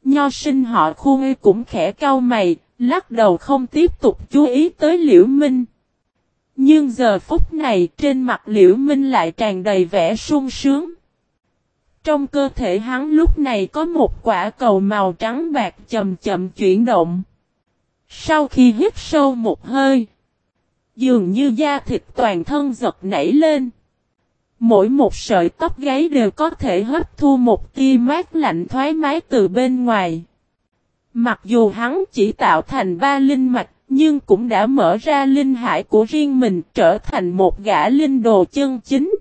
Nho sinh họ Khuê cũng khẽ cau mày, lắc đầu không tiếp tục chú ý tới Liễu Minh. Nhưng giờ phút này trên mặt Liễu Minh lại tràn đầy vẻ sung sướng. Trong cơ thể hắn lúc này có một quả cầu màu trắng bạc chậm chậm chuyển động. Sau khi hít sâu một hơi, dường như da thịt toàn thân giật nảy lên. Mỗi một sợi tóc gáy đều có thể hấp thu một tia mát lạnh thoải mái từ bên ngoài. Mặc dù hắn chỉ tạo thành 3 linh mạch, nhưng cũng đã mở ra linh hải của riêng mình, trở thành một gã linh đồ chân chính.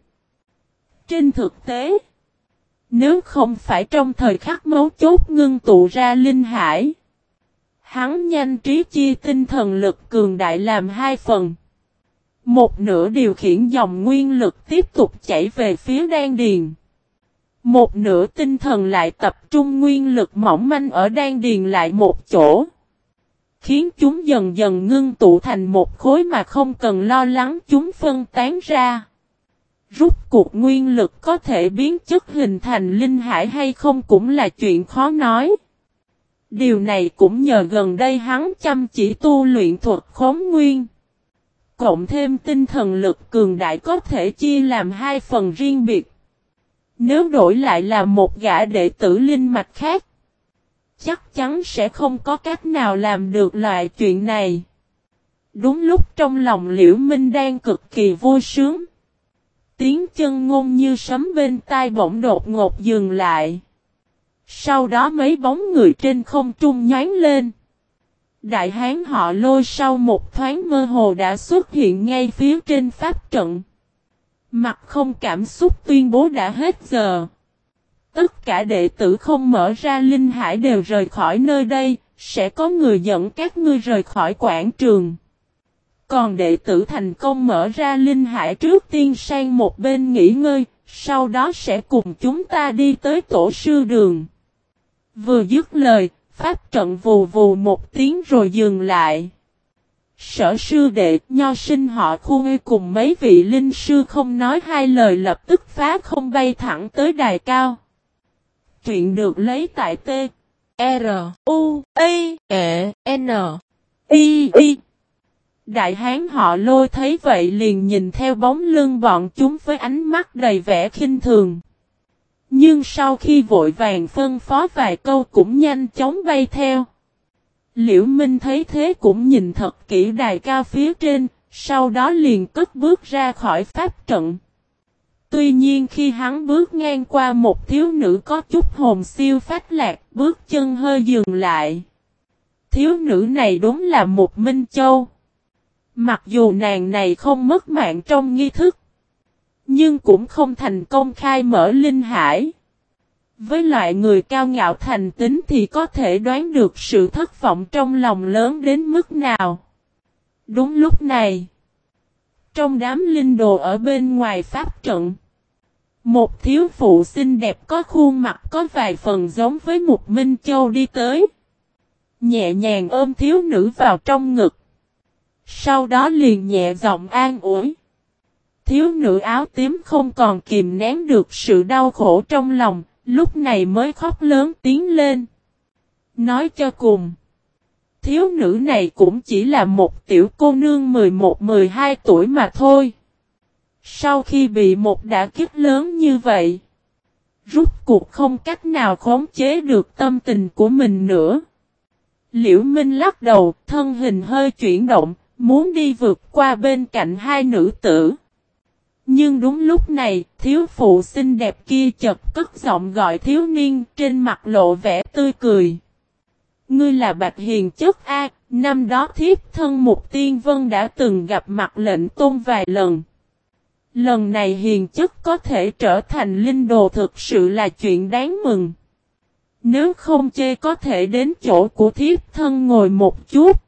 Trên thực tế, nếu không phải trong thời khắc mấu chốt ngưng tụ ra linh hải, hắn nhanh trí chia tinh thần lực cường đại làm 2 phần. Một nửa điều khiển dòng nguyên lực tiếp tục chảy về phía đan điền. Một nửa tinh thần lại tập trung nguyên lực mỏng manh ở đan điền lại một chỗ. Khiến chúng dần dần ngưng tụ thành một khối mà không cần lo lắng chúng phân tán ra. Rút cuộc nguyên lực có thể biến chất hình thành linh hải hay không cũng là chuyện khó nói. Điều này cũng nhờ gần đây hắn chăm chỉ tu luyện thuật khống nguyên. Cộng thêm tinh thần lực cường đại có thể chia làm 2 phần riêng biệt. Nếu đổi lại là một gã đệ tử linh mạch khác, chắc chắn sẽ không có cách nào làm được loại chuyện này. Đúng lúc trong lòng Liễu Minh đang cực kỳ vui sướng, tiếng chân ngôn như sấm bên tai bỗng đột ngột dừng lại. Sau đó mấy bóng người trên không trung nhoáng lên. Đại hán họ Lôi sau một thoáng mơ hồ đã xuất hiện ngay phía trên pháp trận. Mặt không cảm xúc tuyên bố đã hết giờ. Tất cả đệ tử không mở ra linh hải đều rời khỏi nơi đây, sẽ có người dẫn các ngươi rời khỏi quảng trường. Còn đệ tử thành công mở ra linh hải trước tiên sang một bên nghỉ ngơi, sau đó sẽ cùng chúng ta đi tới tổ sư đường. Vừa dứt lời, pháp trận vù vù một tiếng rồi dừng lại. Sở sư đệ, nho sinh họ Khuê cùng mấy vị linh sư không nói hai lời lập tức phá không bay thẳng tới đài cao. Truyện được lấy tại T. R. U. I. E. N. I. I. Đại hán họ Lôi thấy vậy liền nhìn theo bóng lưng bọn chúng với ánh mắt đầy vẻ khinh thường. Nhưng sau khi vội vàng phân phó vài câu cũng nhanh chóng bay theo. Liễu Minh thấy thế cũng nhìn thật kỹ đài cao phía trên, sau đó liền cất bước ra khỏi pháp trận. Tuy nhiên khi hắn bước ngang qua một thiếu nữ có chút hồn siêu phách lạc, bước chân hơi dừng lại. Thiếu nữ này đúng là một Minh Châu. Mặc dù nàng này không mất mạng trong nghi thức, nhưng cũng không thành công khai mở linh hải. Với loại người cao ngạo thành tính thì có thể đoán được sự thất vọng trong lòng lớn đến mức nào. Đúng lúc này, trong đám linh đồ ở bên ngoài pháp trận, một thiếu phụ xinh đẹp có khuôn mặt có vài phần giống với một Minh Châu đi tới. Nhẹ nhàng ôm thiếu nữ vào trong ngực. Sau đó liền nhẹ giọng an ủi. Thiếu nữ áo tím không còn kìm nén được sự đau khổ trong lòng, lúc này mới khóc lớn tiếng lên. Nói cho cùng, thiếu nữ này cũng chỉ là một tiểu cô nương 11-12 tuổi mà thôi. Sau khi bị một đả kích lớn như vậy, rút cuộc không cách nào khống chế được tâm tình của mình nữa. Liễu Minh lắc đầu, thân hình hơi chuyển động, muốn đi vượt qua bên cạnh hai nữ tử. Nhưng đúng lúc này, thiếu phụ xinh đẹp kia chợt cất giọng gọi thiếu niên, trên mặt lộ vẻ tươi cười. Ngươi là Bạch Hiền Chất A, năm đó thiếp thân Mục Tiên Vân đã từng gặp mặt lệnh tôn vài lần. Lần này Hiền Chất có thể trở thành linh đồ thực sự là chuyện đáng mừng. Nếu không chê có thể đến chỗ của thiếp thân ngồi một chút.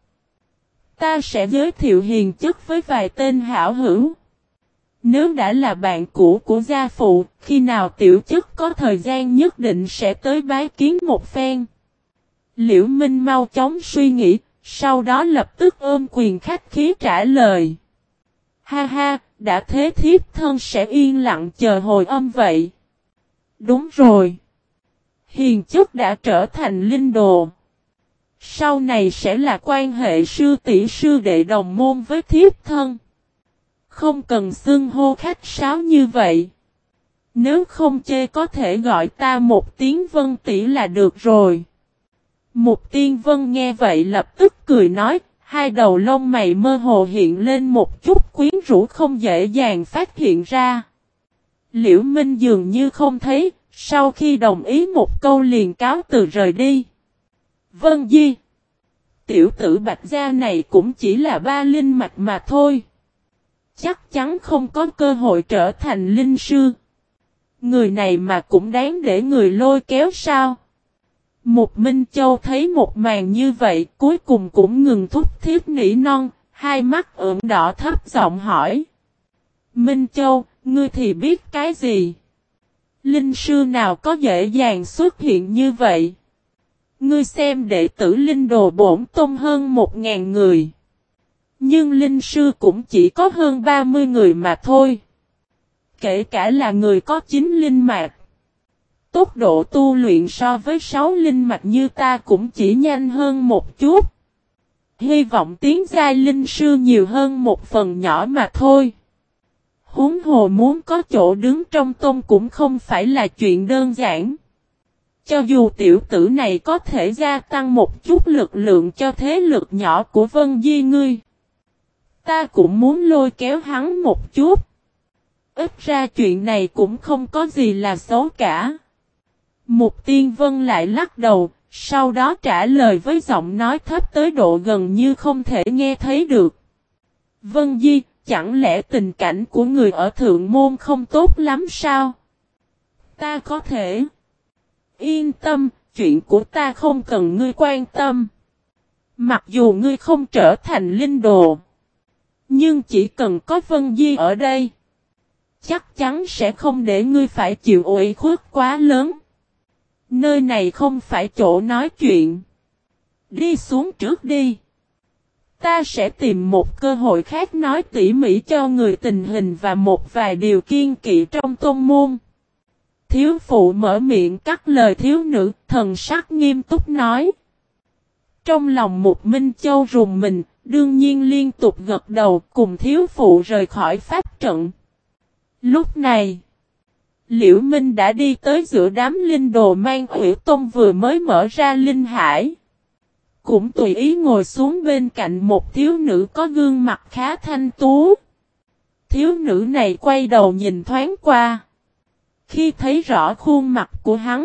Ta sẽ giới thiệu Hiền Chất với vài tên hảo hữu. Nếu đã là bạn cũ của gia phụ, khi nào tiểu chất có thời gian nhất định sẽ tới bái kiến một phen. Liễu Minh mau chóng suy nghĩ, sau đó lập tức ôm quyền khách khí trả lời. Ha ha, đã thế thiếp thân sẽ yên lặng chờ hồi âm vậy. Đúng rồi. Hiền chất đã trở thành linh đồ. Sau này sẽ là quan hệ sư tỷ sư đệ đồng môn với thiếp thân. Không cần xưng hô khách sáo như vậy. Nếu không chê có thể gọi ta một tiếng Vân tỷ là được rồi. Mục Tiên Vân nghe vậy lập tức cười nói, hai đầu lông mày mơ hồ hiện lên một chút quyến rũ không dễ dàng phát hiện ra. Liễu Minh dường như không thấy, sau khi đồng ý một câu liền cáo từ rời đi. Vân Di, tiểu tử Bạch Gia này cũng chỉ là ba linh mạch mà thôi. Chắc chắn không có cơ hội trở thành linh sư. Người này mà cũng đáng để người lôi kéo sao? Mục Minh Châu thấy một màn như vậy cuối cùng cũng ngừng thúc thiết nỉ non, hai mắt ửng đỏ thấp giọng hỏi. Minh Châu, ngươi thì biết cái gì? Linh sư nào có dễ dàng xuất hiện như vậy? Ngươi xem đệ tử linh đồ bổn tôn hơn 1000 người. Nhưng linh sư cũng chỉ có hơn 30 người mà thôi. Kể cả là người có 9 linh mạch. Tốc độ tu luyện so với 6 linh mạch như ta cũng chỉ nhanh hơn một chút. Hy vọng tiến giai linh sư nhiều hơn một phần nhỏ mà thôi. Huống hồ muốn có chỗ đứng trong tôn cũng không phải là chuyện đơn giản. Cho dù tiểu tử này có thể gia tăng một chút lực lượng cho thế lực nhỏ của Vân Di ngươi, ta cũng muốn lôi kéo hắn một chút. Ít ra chuyện này cũng không có gì là xấu cả. Mục Tiên Vân lại lắc đầu, sau đó trả lời với giọng nói thấp tới độ gần như không thể nghe thấy được. Vân Di, chẳng lẽ tình cảnh của người ở Thượng Môn không tốt lắm sao? Ta có thể. Yên tâm, chuyện của ta không cần ngươi quan tâm. Mặc dù ngươi không trở thành linh đồ, nhưng chỉ cần có Vân Di ở đây, chắc chắn sẽ không để ngươi phải chịu ủy khuất quá lớn. Nơi này không phải chỗ nói chuyện. Đi xuống trước đi. Ta sẽ tìm một cơ hội khác nói tỉ mỉ cho người tình hình và một vài điều kiêng kỵ trong tôn môn. Thiếu phụ mở miệng cắt lời thiếu nữ, thần sắc nghiêm túc nói. Trong lòng Mục Minh Châu rùng mình, đương nhiên liên tục gật đầu cùng thiếu phụ rời khỏi pháp trận. Lúc này, Liễu Minh đã đi tới giữa đám linh đồ mang Hủy Tôn vừa mới mở ra linh hải. Cũng tùy ý ngồi xuống bên cạnh một thiếu nữ có gương mặt khá thanh tú. Thiếu nữ này quay đầu nhìn thoáng qua. Khi thấy rõ khuôn mặt của hắn,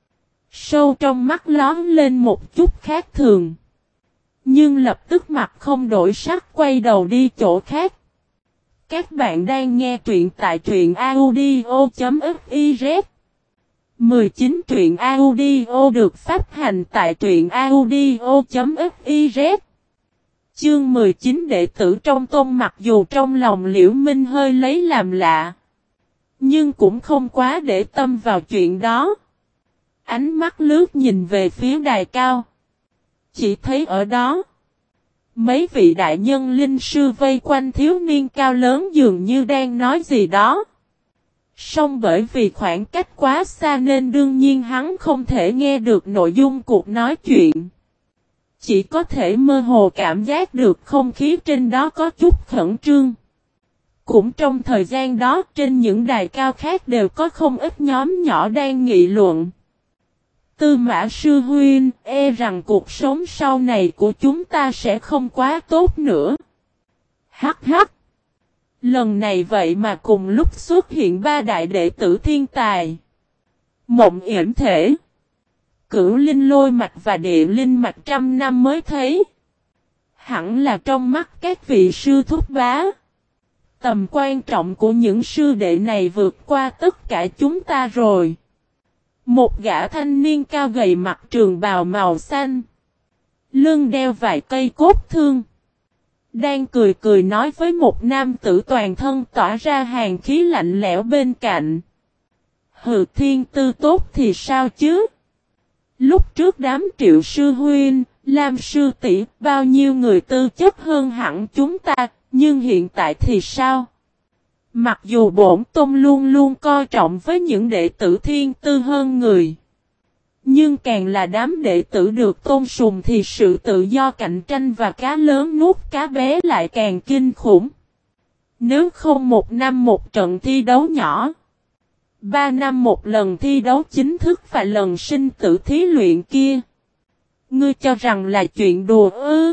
sâu trong mắt lón lên một chút khác thường. Nhưng lập tức mặt không đổi sắc quay đầu đi chỗ khác. Các bạn đang nghe truyện tại truyện audio.fiz 19 truyện audio được phát hành tại truyện audio.fiz. Chương 19 đệ tử trong tôn mặc dù trong lòng Liễu Minh hơi lấy làm lạ, nhưng cũng không quá để tâm vào chuyện đó. Ánh mắt lướt nhìn về phía đài cao. Chỉ thấy ở đó, mấy vị đại nhân linh sư vây quanh thiếu niên cao lớn dường như đang nói gì đó. Song bởi vì khoảng cách quá xa nên đương nhiên hắn không thể nghe được nội dung cuộc nói chuyện. Chỉ có thể mơ hồ cảm giác được không khí trên đó có chút khẩn trương. Cũng trong thời gian đó trên những đài cao khác đều có không ít nhóm nhỏ đang nghị luận. Tư Mã Sư Huynh, e rằng cuộc sống sau này của chúng ta sẽ không quá tốt nữa. Hắc hắc. Lần này vậy mà cùng lúc xuất hiện ba đại đệ tử thiên tài. Mộng yểm thể, Cửu Linh Lôi Mạch và Địa Linh Mạch trăm năm mới thấy. Hẳn là trong mắt các vị sư thúc bá, tầm quan trọng của những sư đệ này vượt qua tất cả chúng ta rồi. Một gã thanh niên cao gầy mặc trường bào màu xanh, lưng đeo vài cây cốt thương, đang cười cười nói với một nam tử toàn thân tỏa ra hàn khí lạnh lẽo bên cạnh. Hừ, thiên tư tốt thì sao chứ? Lúc trước đám Triệu sư huynh, Lam sư tỷ, bao nhiêu người tư chất hơn hẳn chúng ta, nhưng hiện tại thì sao? Mặc dù bổn tôn luôn luôn coi trọng với những đệ tử thiên tư hơn người, Nhưng càng là đám đệ tử được tôn sùng thì sự tự do cạnh tranh và cá lớn nuốt cá bé lại càng kinh khủng. Nếu không 1 năm một trận thi đấu nhỏ, 3 năm một lần thi đấu chính thức và lần sinh tử thí luyện kia, ngươi cho rằng là chuyện đùa ư?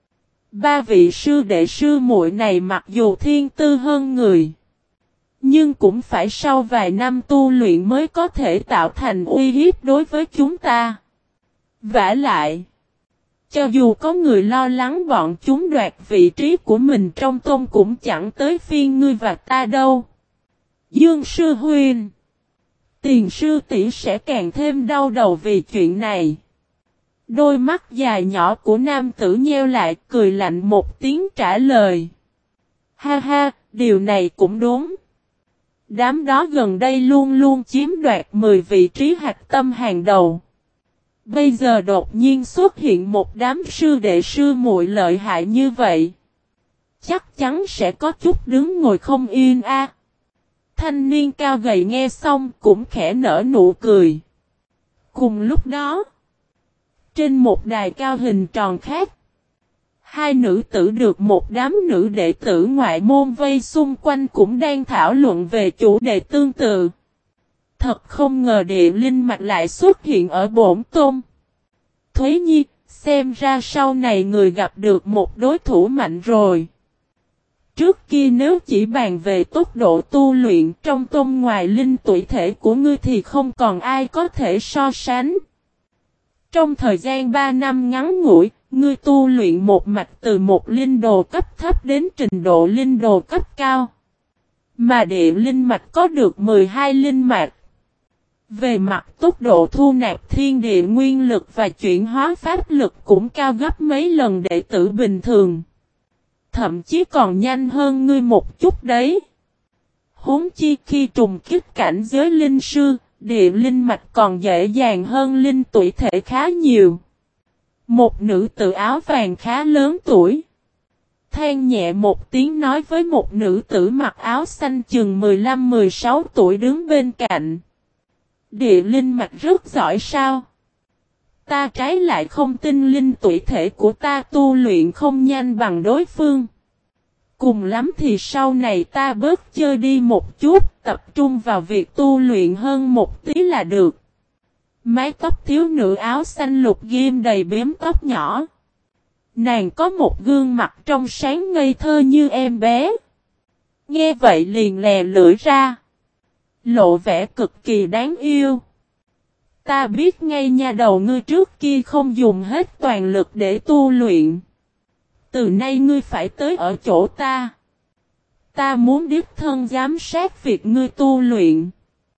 3 vị sư đệ sư muội này mặc dù thiên tư hơn người, nhưng cũng phải sau vài năm tu luyện mới có thể tạo thành uy hiếp đối với chúng ta. Vả lại, cho dù có người lo lắng bọn chúng đoạt vị trí của mình trong tôn cũng chẳng tới phiên ngươi và ta đâu. Dương sư huynh, Tiền sư tỷ sẽ càng thêm đau đầu vì chuyện này. Đôi mắt dài nhỏ của nam tử nheo lại, cười lạnh một tiếng trả lời. Ha ha, điều này cũng đúng. Đám đó gần đây luôn luôn chiếm đoạt 10 vị trí hạch tâm hàng đầu. Bây giờ đột nhiên xuất hiện một đám sư đệ sư muội lợi hại như vậy, chắc chắn sẽ có chút đứng ngồi không yên a. Thanh niên cao gầy nghe xong cũng khẽ nở nụ cười. Cùng lúc đó, trên một đài cao hình tròn khác, 2 nữ tử được một đám nữ đệ tử ngoại môn vây xung quanh cũng đang thảo luận về chủ đề tương tự. Thật không ngờ địa linh mạch lại xuất hiện ở bổn tôn. Thuế Nhi, xem ra sau này người gặp được một đối thủ mạnh rồi. Trước kia nếu chỉ bàn về tốc độ tu luyện trong tôn ngoài linh tuổi thể của ngươi thì không còn ai có thể so sánh. Trong thời gian 3 năm ngắn ngủi, ngươi tu luyện một mạch từ một linh đồ cấp thấp đến trình độ linh đồ cấp cao. Mà địa linh mạch có được 12 linh mạch. Về mặt tốc độ thu nạp thiên địa nguyên lực và chuyển hóa pháp lực cũng cao gấp mấy lần đệ tử bình thường. Thậm chí còn nhanh hơn ngươi một chút đấy. Huống chi khi trùng kích cảnh giới linh sư, địa linh mạch còn dễ dàng hơn linh tuổi thể khá nhiều. Một nữ tử áo vàng khá lớn tuổi, than nhẹ một tiếng nói với một nữ tử mặc áo xanh chừng 15-16 tuổi đứng bên cạnh. Địa linh mạch rất giỏi sao? Ta trái lại không tin linh tuổi thể của ta tu luyện không nhanh bằng đối phương. Cùng lắm thì sau này ta bớt chơi đi một chút, tập trung vào việc tu luyện hơn một tí là được. Mái tóc thiếu nữ áo xanh lục ghim đầy bím tóc nhỏ. Nàng có một gương mặt trong sáng ngây thơ như em bé. Nghe vậy liền lè lưỡi ra, lộ vẻ cực kỳ đáng yêu. Ta biết ngay nha, đầu ngươi trước kia không dùng hết toàn lực để tu luyện. Từ nay ngươi phải tới ở chỗ ta. Ta muốn đích thân giám sát việc ngươi tu luyện.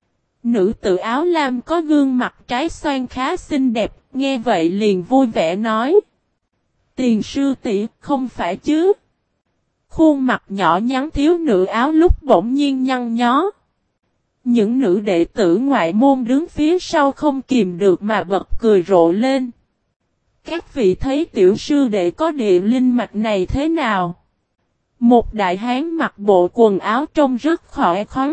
Nữ tử áo lam có gương mặt trái xoan khá xinh đẹp, nghe vậy liền vui vẻ nói. Tiền sư tỷ, không phải chứ? Khuôn mặt nhỏ nhắn thiếu nữ áo lúc bỗng nhiên nhăn nhó. Những nữ đệ tử ngoại môn đứng phía sau không kìm được mà bật cười rộ lên. Các vị thấy tiểu sư đệ có địa linh mạch này thế nào? Một đại hán mặc bộ quần áo trông rất khỏe khoắn.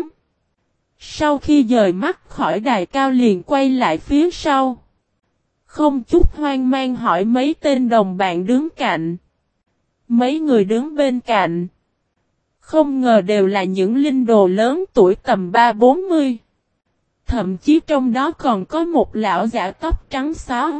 Sau khi dời mắt khỏi đài cao liền quay lại phía sau. Không chút hoang mang hỏi mấy tên đồng bạn đứng cạnh. Mấy người đứng bên cạnh, không ngờ đều là những linh đồ lớn tuổi tầm 30-40. Thậm chí trong đó còn có một lão giả tóc trắng xóa.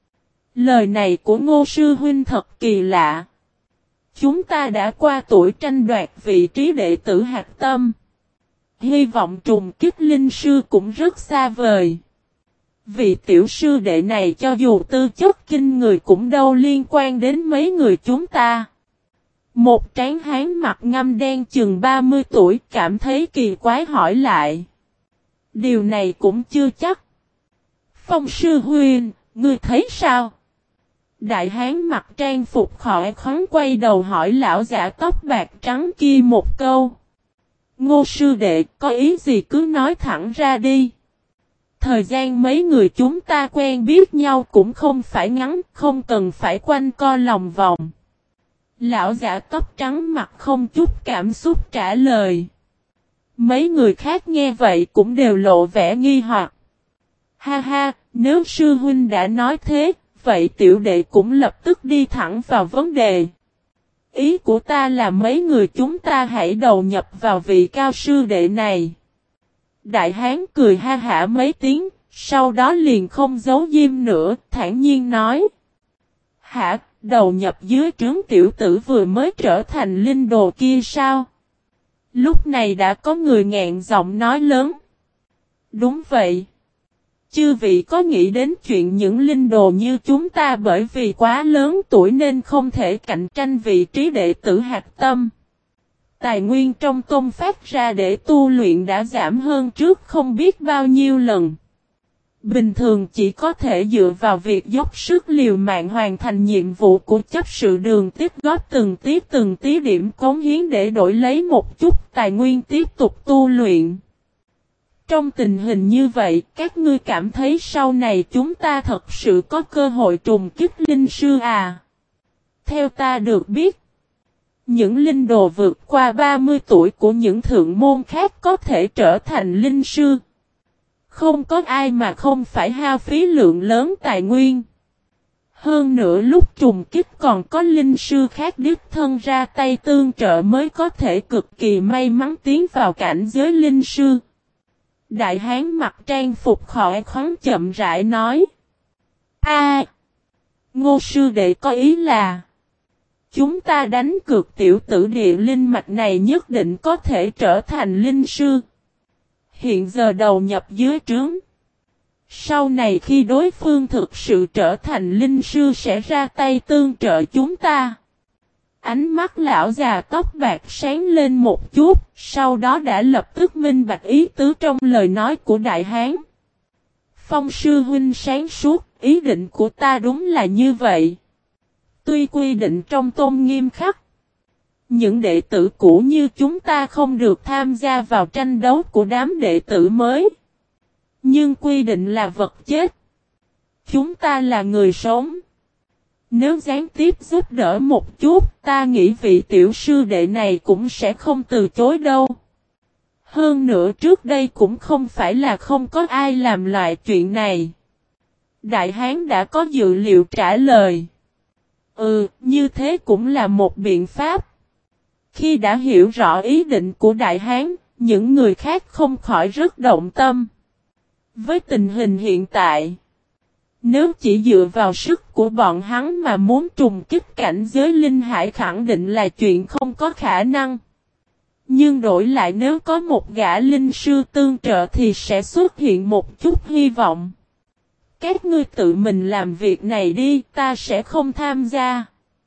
Lời này của Ngô sư huynh thật kỳ lạ. Chúng ta đã qua tuổi tranh đoạt vị trí đệ tử hạch tâm. Hy vọng trùng kích linh sư cũng rất xa vời. Vị tiểu sư đệ này cho dù tư chất kinh người cũng đâu liên quan đến mấy người chúng ta. Một tráng hán mặt ngăm đen chừng 30 tuổi cảm thấy kỳ quái hỏi lại. Điều này cũng chưa chắc. Phong sư huynh, ngươi thấy sao? Đại hán mặc trang phục khỏe khoắn quay đầu hỏi lão giả tóc bạc trắng kia một câu. Ngô sư đệ, có ý gì cứ nói thẳng ra đi. Thời gian mấy người chúng ta quen biết nhau cũng không phải ngắn, không cần phải quanh co lòng vòng. Lão giả tóc trắng mặt không chút cảm xúc trả lời. Mấy người khác nghe vậy cũng đều lộ vẻ nghi hoặc. Ha ha, Nếu sư huynh đã nói thế, vậy tiểu đệ cũng lập tức đi thẳng vào vấn đề. Ý của ta là mấy người chúng ta hãy đầu nhập vào vị cao sư đệ này. Đại hán cười ha hả mấy tiếng, sau đó liền không giấu diêm nữa, thản nhiên nói. Hả, đầu nhập dưới trướng tiểu tử vừa mới trở thành linh đồ kia sao? Lúc này đã có người nghẹn giọng nói lớn. Đúng vậy. Chư vị có nghĩ đến chuyện những linh đồ như chúng ta bởi vì quá lớn tuổi nên không thể cạnh tranh vị trí đệ tử hạch tâm. Tài nguyên trong tôn phát ra để tu luyện đã giảm hơn trước không biết bao nhiêu lần. Bình thường chỉ có thể dựa vào việc dốc sức liều mạng hoàn thành nhiệm vụ của chấp sự đường tích góp từng tí điểm cống hiến để đổi lấy một chút tài nguyên tiếp tục tu luyện. Trong tình hình như vậy, các ngươi cảm thấy sau này chúng ta thật sự có cơ hội trùng kích linh sư à? Theo ta được biết, những linh đồ vượt qua 30 tuổi của những thượng môn khác có thể trở thành linh sư. Không có ai mà không phải hao phí lượng lớn tài nguyên. Hơn nữa lúc trùng kích còn có linh sư khác đích thân ra tay tương trợ mới có thể cực kỳ may mắn tiến vào cảnh giới linh sư. Đại hán mặc trang phục khỏi khoáng chậm rãi nói. Ngô sư đệ có ý là chúng ta đánh cược tiểu tử địa linh mạch này nhất định có thể trở thành linh sư. Hiện giờ đầu nhập dưới trướng. Sau này khi đối phương thực sự trở thành linh sư sẽ ra tay tương trợ chúng ta. Ánh mắt lão già tóc bạc sáng lên một chút, sau đó đã lập tức minh bạch ý tứ trong lời nói của đại hán. Phong sư huynh sáng suốt, ý định của ta đúng là như vậy. Tuy quy định trong tôn nghiêm khắc, những đệ tử cũ như chúng ta không được tham gia vào tranh đấu của đám đệ tử mới. Nhưng quy định là vật chết. Chúng ta là người sống. Nếu gián tiếp giúp đỡ một chút, ta nghĩ vị tiểu sư đệ này cũng sẽ không từ chối đâu. Hơn nữa trước đây cũng không phải là không có ai làm loại chuyện này. Đại hán đã có dự liệu trả lời. Như thế cũng là một biện pháp. Khi đã hiểu rõ ý định của đại hán, những người khác không khỏi rất động tâm. Với tình hình hiện tại, nếu chỉ dựa vào sức của bọn hắn mà muốn trùng kích cảnh giới linh hải khẳng định là chuyện không có khả năng. Nhưng đổi lại nếu có một gã linh sư tương trợ thì sẽ xuất hiện một chút hy vọng. Các ngươi tự mình làm việc này đi, ta sẽ không tham gia.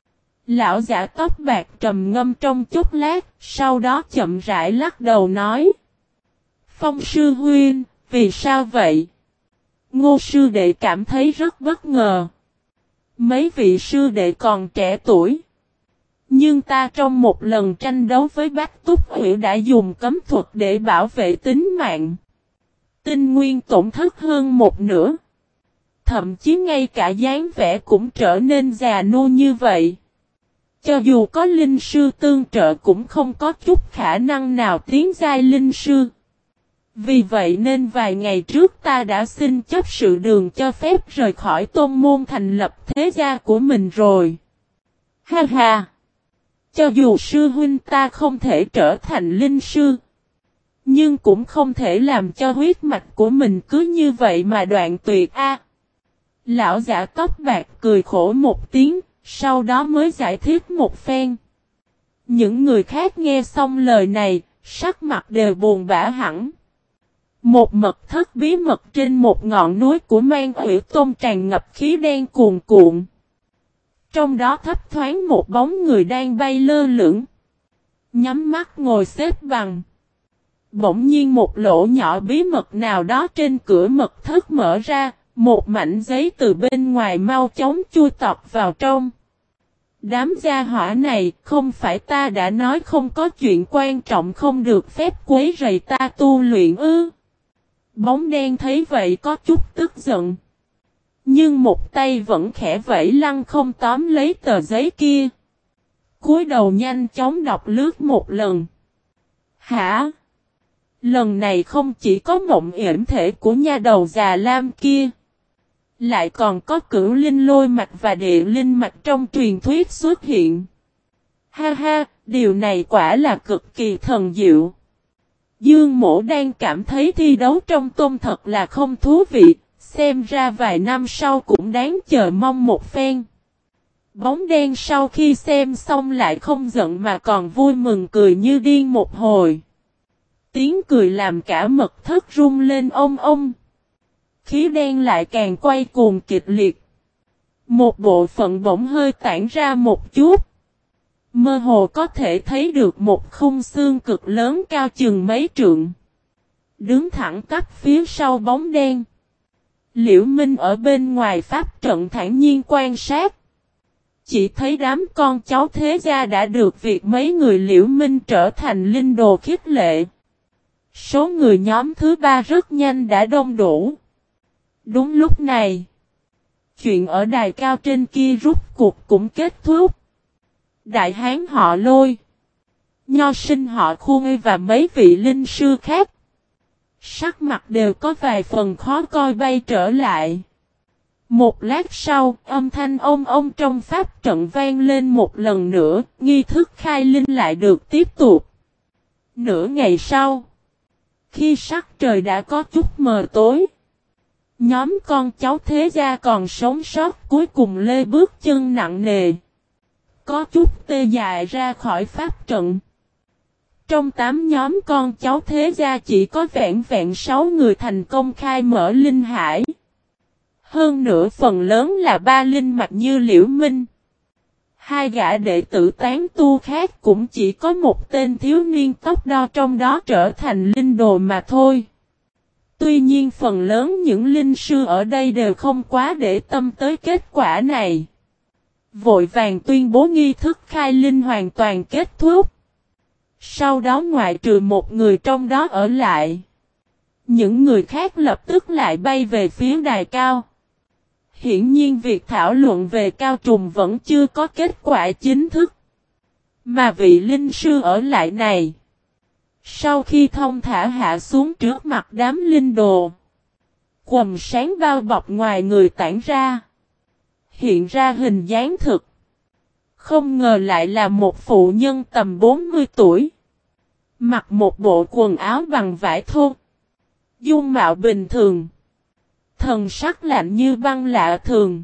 Lão giả tóc bạc trầm ngâm trong chốc lát, sau đó chậm rãi lắc đầu nói. Phong sư huynh, vì sao vậy? Ngô sư đệ cảm thấy rất bất ngờ. Mấy vị sư đệ còn trẻ tuổi. Nhưng ta trong một lần tranh đấu với Bách Túc Hủy đã dùng cấm thuật để bảo vệ tính mạng. Tinh nguyên tổn thất hơn một nửa. Thậm chí ngay cả dáng vẻ cũng trở nên già nua như vậy. Cho dù có linh sư tương trợ cũng không có chút khả năng nào tiến giai linh sư. Vì vậy nên vài ngày trước ta đã xin chấp sự đường cho phép rời khỏi tôn môn thành lập thế gia của mình rồi. Ha ha! Cho dù sư huynh ta không thể trở thành linh sư, nhưng cũng không thể làm cho huyết mạch của mình cứ như vậy mà đoạn tuyệt a. Lão giả tóc bạc cười khổ một tiếng, sau đó mới giải thích một phen. Những người khác nghe xong lời này, sắc mặt đều buồn bã hẳn. Một mật thất bí mật trên một ngọn núi của Man Hủy Tôn tràn ngập khí đen cuồn cuộn. Trong đó thấp thoáng một bóng người đang bay lơ lửng. Nhắm mắt ngồi xếp bằng. Bỗng nhiên một lỗ nhỏ bí mật nào đó trên cửa mật thất mở ra, một mảnh giấy từ bên ngoài mau chóng chui tọt vào trong. Đám gia hỏa này, không phải ta đã nói không có chuyện quan trọng không được phép quấy rầy ta tu luyện ư? Bóng đen thấy vậy có chút tức giận. Nhưng một tay vẫn khẽ vẫy lăng không tóm lấy tờ giấy kia. Cúi đầu nhanh chóng đọc lướt một lần. Hả? Lần này không chỉ có mộng yểm thể của nha đầu già lam kia, Lại còn có cửu linh lôi mạch và địa linh mạch trong truyền thuyết xuất hiện. Ha ha, điều này quả là cực kỳ thần diệu. Dương Mỗ đang cảm thấy thi đấu trong tôm thật là không thú vị, xem ra vài năm sau cũng đáng chờ mong một phen. Bóng đen sau khi xem xong lại không giận mà còn vui mừng cười như điên một hồi. Tiếng cười làm cả mật thất rung lên ông ông. Khí đen lại càng quay cuồng kịch liệt. Một bộ phận bỗng hơi tản ra một chút. Mơ hồ có thể thấy được một khung xương cực lớn cao chừng mấy trượng. Đứng thẳng tắp phía sau bóng đen. Liễu Minh ở bên ngoài pháp trận thản nhiên quan sát. Chỉ thấy đám con cháu thế gia đã được việc mấy người Liễu Minh trở thành linh đồ khích lệ. Số người nhóm thứ ba rất nhanh đã đông đủ. Đúng lúc này, chuyện ở đài cao trên kia rút cuộc cũng kết thúc. Đại hán họ Lôi, nho sinh họ Khuê và mấy vị linh sư khác, sắc mặt đều có vài phần khó coi bay trở lại. Một lát sau, âm thanh ông trong pháp trận vang lên một lần nữa, nghi thức khai linh lại được tiếp tục. Nửa ngày sau, khi sắc trời đã có chút mờ tối, nhóm con cháu thế gia còn sống sót cuối cùng lê bước chân nặng nề. Có chút tê dại ra khỏi pháp trận. Trong 8 nhóm con cháu thế gia chỉ có vẹn vẹn 6 người thành công khai mở linh hải. Hơn nữa phần lớn là ba linh mạch như Liễu Minh. Hai gã đệ tử tán tu khác cũng chỉ có một tên thiếu niên tóc đo trong đó trở thành linh đồ mà thôi. Tuy nhiên phần lớn những linh sư ở đây đều không quá để tâm tới kết quả này. Vội vàng tuyên bố nghi thức khai linh hoàn toàn kết thúc. Sau đó ngoại trừ một người trong đó ở lại. Những người khác lập tức lại bay về phía đài cao. Hiển nhiên việc thảo luận về cao trùng vẫn chưa có kết quả chính thức. Mà vị linh sư ở lại này, sau khi thông thả hạ xuống trước mặt đám linh đồ, quầng sáng bao bọc ngoài người tản ra, hiện ra hình dáng thực. Không ngờ lại là một phụ nhân tầm 40 tuổi, mặc một bộ quần áo bằng vải thô, dung mạo bình thường, thần sắc lạnh như băng lạ thường.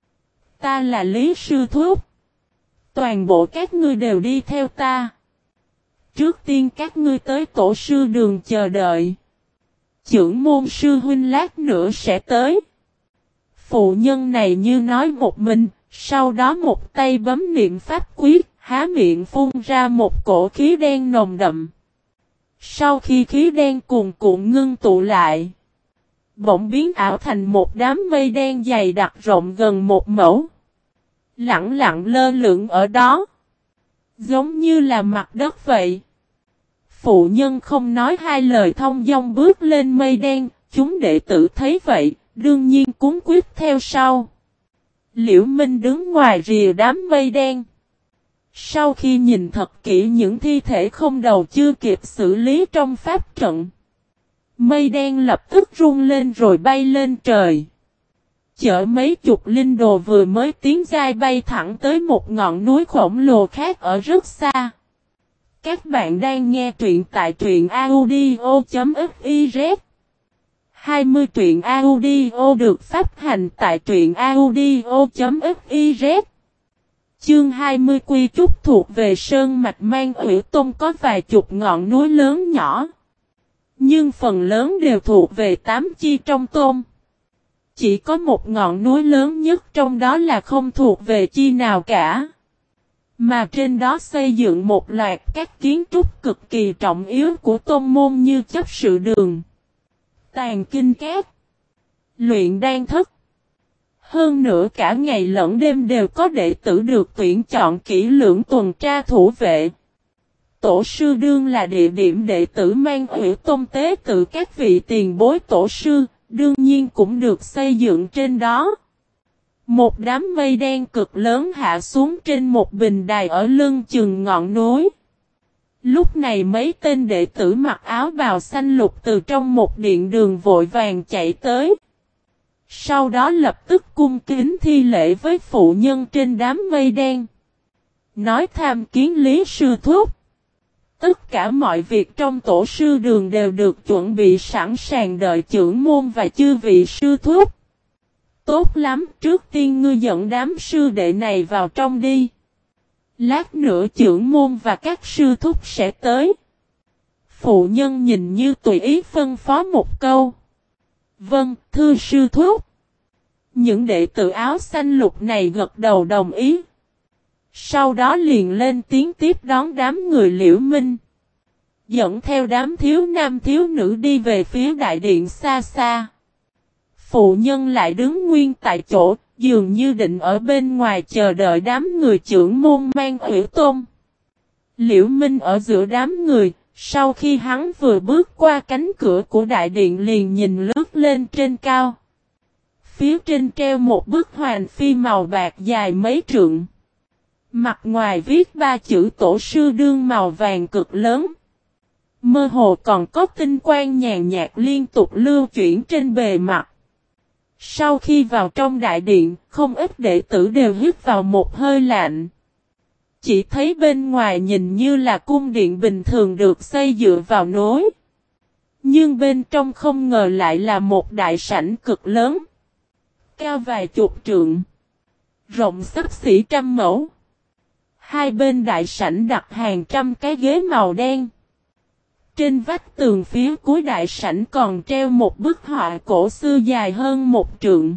Ta là Lý Sư Thúc. Toàn bộ các ngươi đều đi theo ta. Trước tiên các ngươi tới tổ sư đường chờ đợi. Chưởng môn sư huynh lát nữa sẽ tới. Phụ nhân này như nói một mình, sau đó một tay bấm niệm pháp quyết, há miệng phun ra một cổ khí đen nồng đậm. Sau khi khí đen cuồn cuộn ngưng tụ lại, bỗng biến ảo thành một đám mây đen dày đặc rộng gần một mẫu. Lặng lặng lơ lửng ở đó, giống như là mặt đất vậy. Phụ nhân không nói hai lời thông dong bước lên mây đen, chúng đệ tử thấy vậy, đương nhiên cuống quýt theo sau. Liễu Minh đứng ngoài rìa đám mây đen. Sau khi nhìn thật kỹ những thi thể không đầu chưa kịp xử lý trong pháp trận, mây đen lập tức rung lên rồi bay lên trời. Chở mấy chục linh đồ vừa mới tiến giai bay thẳng tới một ngọn núi khổng lồ khác ở rất xa. Các bạn đang nghe truyện tại truyện audio.fiz 20 truyện audio được phát hành tại truyện audio.fiz. Chương 20 quy trúc thuộc về Sơn Mạch Mang Ủy Tôn có vài chục ngọn núi lớn nhỏ. Nhưng phần lớn đều thuộc về 8 chi trong tôn. Chỉ có một ngọn núi lớn nhất trong đó là không thuộc về chi nào cả. Mà trên đó xây dựng một loạt các kiến trúc cực kỳ trọng yếu của tôn môn như chấp sự đường, tàng kinh cát, luyện đan thất. Hơn nữa cả ngày lẫn đêm đều có đệ tử được tuyển chọn kỹ lưỡng tuần tra thủ vệ. Tổ sư đương là địa điểm đệ tử Mang Ủy Tôn tế tự các vị tiền bối tổ sư, đương nhiên cũng được xây dựng trên đó. Một đám mây đen cực lớn hạ xuống trên một bình đài ở lưng chừng ngọn núi. Lúc này mấy tên đệ tử mặc áo bào xanh lục từ trong một điện đường vội vàng chạy tới. Sau đó lập tức cung kính thi lễ với phụ nhân trên đám mây đen. Nói tham kiến Lý sư thúc. Tất cả mọi việc trong tổ sư đường đều được chuẩn bị sẵn sàng đợi trưởng môn và chư vị sư thúc. Tốt lắm, trước tiên ngươi dẫn đám sư đệ này vào trong đi. Lát nữa trưởng môn và các sư thúc sẽ tới. Phụ nhân nhìn như tùy ý phân phó một câu. Vâng, thưa sư thúc. Những đệ tử áo xanh lục này gật đầu đồng ý. Sau đó liền lên tiếng tiếp đón đám người Liễu Minh. Dẫn theo đám thiếu nam thiếu nữ đi về phía đại điện xa xa. Phụ nhân lại đứng nguyên tại chỗ, dường như định ở bên ngoài chờ đợi đám người trưởng môn mang Uyển Tôn. Liễu Minh ở giữa đám người, sau khi hắn vừa bước qua cánh cửa của đại điện liền nhìn lướt lên trên cao. Phía trên treo một bức hoành phi màu bạc dài mấy trượng. Mặt ngoài viết 3 chữ tổ sư đương màu vàng cực lớn. Mơ hồ còn có tinh quang nhàn nhạt liên tục lưu chuyển trên bề mặt. Sau khi vào trong đại điện, không ít đệ tử đều hít vào một hơi lạnh. Chỉ thấy bên ngoài nhìn như là cung điện bình thường được xây dựa vào nối. Nhưng bên trong không ngờ lại là một đại sảnh cực lớn. Cao vài chục trượng. Rộng xấp xỉ 100 mẫu. Hai bên đại sảnh đặt hàng trăm cái ghế màu đen. Trên vách tường phía cuối đại sảnh còn treo một bức họa cổ xưa dài hơn 1 trượng.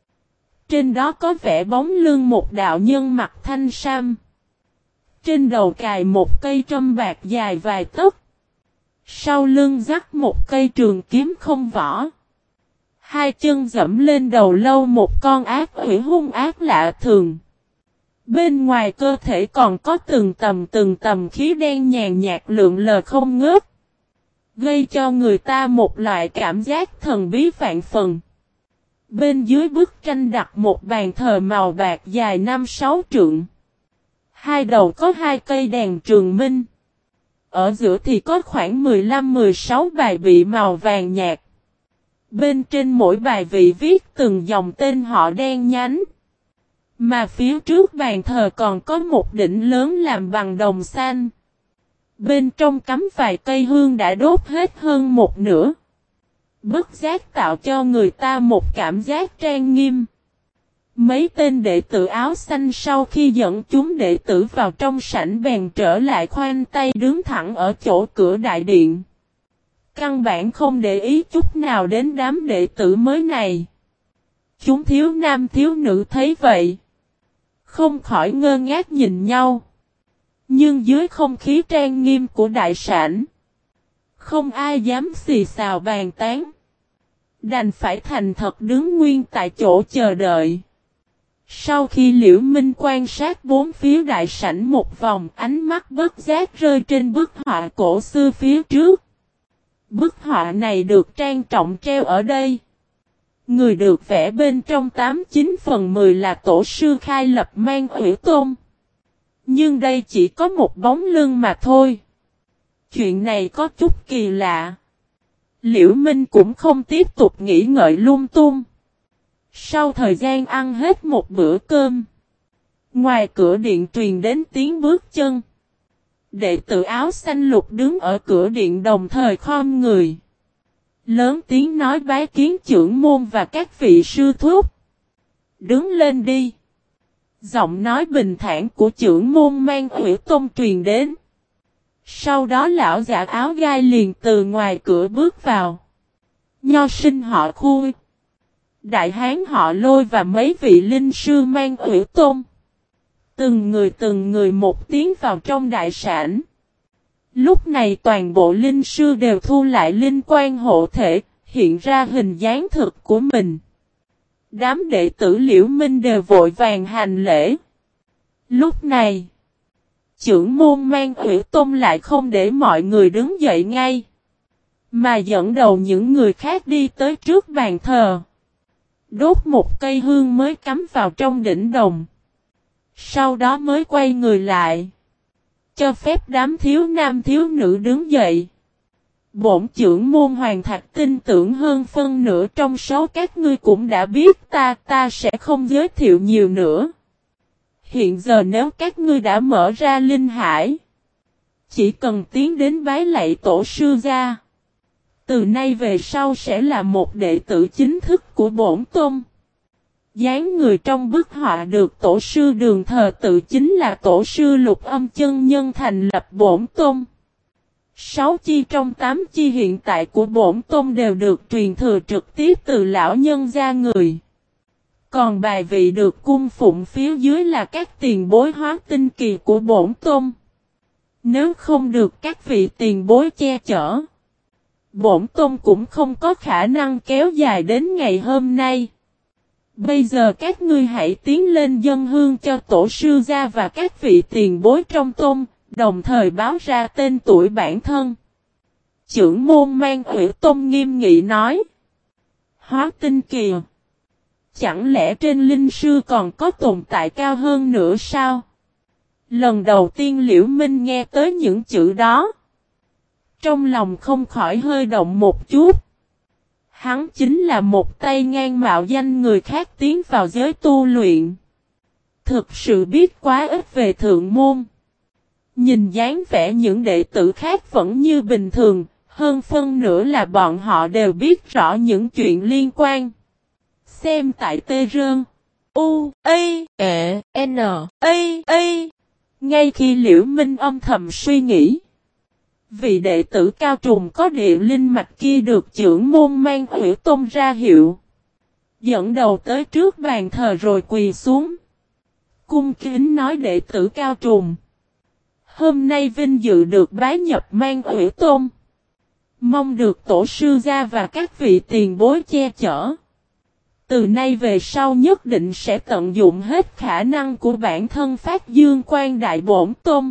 Trên đó có vẽ bóng lưng một đạo nhân mặc thanh sam. Trên đầu cài một cây trâm bạc dài vài tấc. Sau lưng dắt một cây trường kiếm không vỏ. Hai chân dẫm lên đầu lâu một con ác quỷ hung ác lạ thường. Bên ngoài cơ thể còn có từng tầm khí đen nhàn nhạt lượn lờ không ngớt. Gây cho người ta một loại cảm giác thần bí vạn phần. Bên dưới bức tranh đặt một bàn thờ màu bạc dài 5-6 trượng. Hai đầu có 2 cây đèn trường minh. Ở giữa thì có khoảng 15-16 bài vị màu vàng nhạt. Bên trên mỗi bài vị viết từng dòng tên họ đen nhánh. Mà phía trước bàn thờ còn có một đỉnh lớn làm bằng đồng xanh. Bên trong cắm vài cây hương đã đốt hết hơn một nửa. Bất giác tạo cho người ta một cảm giác trang nghiêm. Mấy tên đệ tử áo xanh sau khi dẫn chúng đệ tử vào trong sảnh bèn trở lại khoanh tay đứng thẳng ở chỗ cửa đại điện. Căn bản không để ý chút nào đến đám đệ tử mới này. Chúng thiếu nam thiếu nữ thấy vậy. Không khỏi ngơ ngác nhìn nhau. Nhưng dưới không khí trang nghiêm của đại sảnh. Không ai dám xì xào bàn tán. Đành phải thành thật đứng nguyên tại chỗ chờ đợi. Sau khi Liễu Minh quan sát bốn phía đại sảnh một vòng, ánh mắt bất giác rơi trên bức họa cổ xưa phía trước. Bức họa này được trang trọng treo ở đây. Người được vẽ bên trong 89/10 là tổ sư khai lập mang Uyển Tôn. Nhưng đây chỉ có một bóng lưng mà thôi. Chuyện này có chút kỳ lạ. Liễu Minh cũng không tiếp tục nghĩ ngợi lung tung. Sau thời gian ăn hết một bữa cơm, ngoài cửa điện truyền đến tiếng bước chân. Đệ tử áo xanh lục đứng ở cửa điện đồng thời khom người. Lớn tiếng nói bái kiến trưởng môn và các vị sư thúc. Đứng lên đi. Giọng nói bình thản của trưởng môn mang Uyển Tôn truyền đến. Sau đó lão giả áo gai liền từ ngoài cửa bước vào. Nho sinh họ Khui, đại hán họ Lôi và mấy vị linh sư mang Uyển Tôn. Từng người một tiếng vào trong đại sảnh. Lúc này toàn bộ linh sư đều thu lại linh quan hộ thể, hiện ra hình dáng thực của mình. Đám đệ tử Liễu Minh đều vội vàng hành lễ. Lúc này, trưởng môn mang Uyển Tôn lại không để mọi người đứng dậy ngay, mà dẫn đầu những người khác đi tới trước bàn thờ. Đốt một cây hương mới cắm vào trong đỉnh đồng. Sau đó mới quay người lại. Cho phép đám thiếu nam thiếu nữ đứng dậy. Bổn trưởng môn Hoàng Thạch tin tưởng hơn phân nửa trong số các ngươi cũng đã biết ta sẽ không giới thiệu nhiều nữa. Hiện giờ nếu các ngươi đã mở ra linh hải, chỉ cần tiến đến bái lạy tổ sư gia, từ nay về sau sẽ là một đệ tử chính thức của bổn tôn. Dáng người trong bức họa được tổ sư Đường thờ tự chính là tổ sư Lục Âm chân nhân thành lập bổn tôn. 6 chi trong 8 chi hiện tại của bổn tôn đều được truyền thừa trực tiếp từ lão nhân gia người. Còn bài vị được cung phụng phía dưới là các tiền bối hóa tinh kỳ của bổn tôn. Nếu không được các vị tiền bối che chở, bổn tôn cũng không có khả năng kéo dài đến ngày hôm nay. Bây giờ các ngươi hãy tiến lên dâng hương cho tổ sư gia và các vị tiền bối trong tôn, đồng thời báo ra tên tuổi bản thân. Chưởng môn Mang Ủy Tôn nghiêm nghị nói. Hóa tinh kỳ. Chẳng lẽ trên linh sư còn có tồn tại cao hơn nữa sao? Lần đầu tiên Liễu Minh nghe tới những chữ đó, trong lòng không khỏi hơi động một chút. Hắn chính là một tay ngang mạo danh người khác tiến vào giới tu luyện. Thực sự biết quá ít về thượng môn. Nhìn dáng vẻ những đệ tử khác vẫn như bình thường, hơn phân nửa là bọn họ đều biết rõ những chuyện liên quan. Xem tại Tê Rơn. U, A, E, N, A. Ngay khi Liễu Minh âm thầm suy nghĩ, vị đệ tử cao trùng có địa linh mạch kia được trưởng môn Mang Ủy Tôn ra hiệu, dẫn đầu tới trước bàn thờ rồi quỳ xuống. Cung kính nói đệ tử cao trùng, hôm nay vinh dự được bái nhập Mang Ủy Tôn, mong được tổ sư gia và các vị tiền bối che chở. Từ nay về sau nhất định sẽ tận dụng hết khả năng của bản thân phát dương quang đại bổn tôn.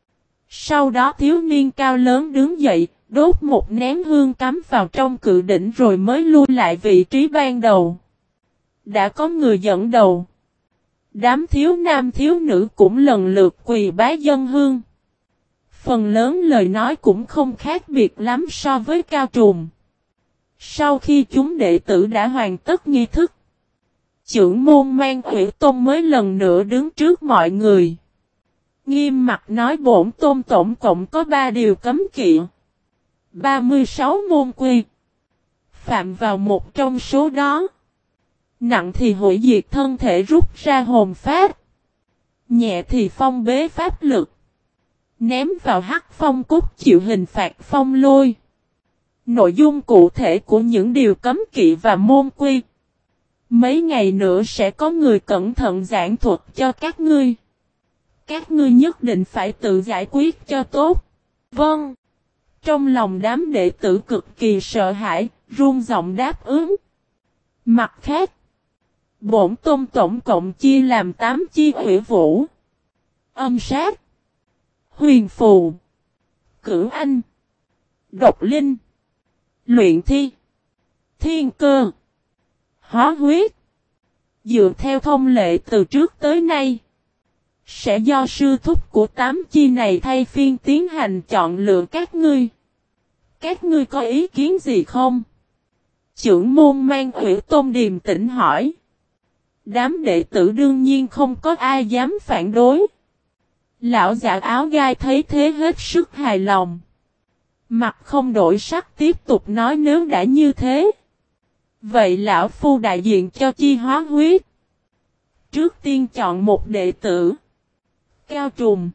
Sau đó thiếu niên cao lớn đứng dậy, đốt một nén hương cắm vào trong cự đỉnh rồi mới lui lại vị trí ban đầu. Đã có người dẫn đầu. Đám thiếu nam thiếu nữ cũng lần lượt quỳ bái dân hương. Phần lớn lời nói cũng không khác biệt lắm so với cao trùng. Sau khi chúng đệ tử đã hoàn tất nghi thức, chưởng môn Mang Ủy Tôn mới lần nữa đứng trước mọi người. Nghiêm mặt nói bổn tôn tổng cộng có 3 điều cấm kỵ, 36 môn quy. Phạm vào một trong số đó, nặng thì hủy diệt thân thể rút ra hồn pháp, nhẹ thì phong bế pháp lực, ném vào hắc phong cốt chịu hình phạt phong lôi. Nội dung cụ thể của những điều cấm kỵ và môn quy, mấy ngày nữa sẽ có người cẩn thận giảng thuật cho các ngươi. Các ngươi nhất định phải tự giải quyết cho tốt. Vâng. Trong lòng đám đệ tử cực kỳ sợ hãi, run giọng đáp ứng. Mặt khác, bổn tôn tổng cộng chia làm 8 chi hủy vũ, âm sát, huyền phù, cửu anh, độc linh, luyện thi, thiên cơ, hóa huyết. Dựa theo thông lệ từ trước tới nay, sẽ do sư thúc của 8 chi này thay phiên tiến hành chọn lựa các ngươi. Các ngươi có ý kiến gì không? Chưởng môn Mang Ủy Tôn điềm tĩnh hỏi. Đám đệ tử đương nhiên không có ai dám phản đối. Lão giả áo gai thấy thế hết sức hài lòng. Mặt không đổi sắc tiếp tục nói nếu đã như thế, vậy lão phu đại diện cho chi hóa huyết. Trước tiên chọn một đệ tử. Cao trùng,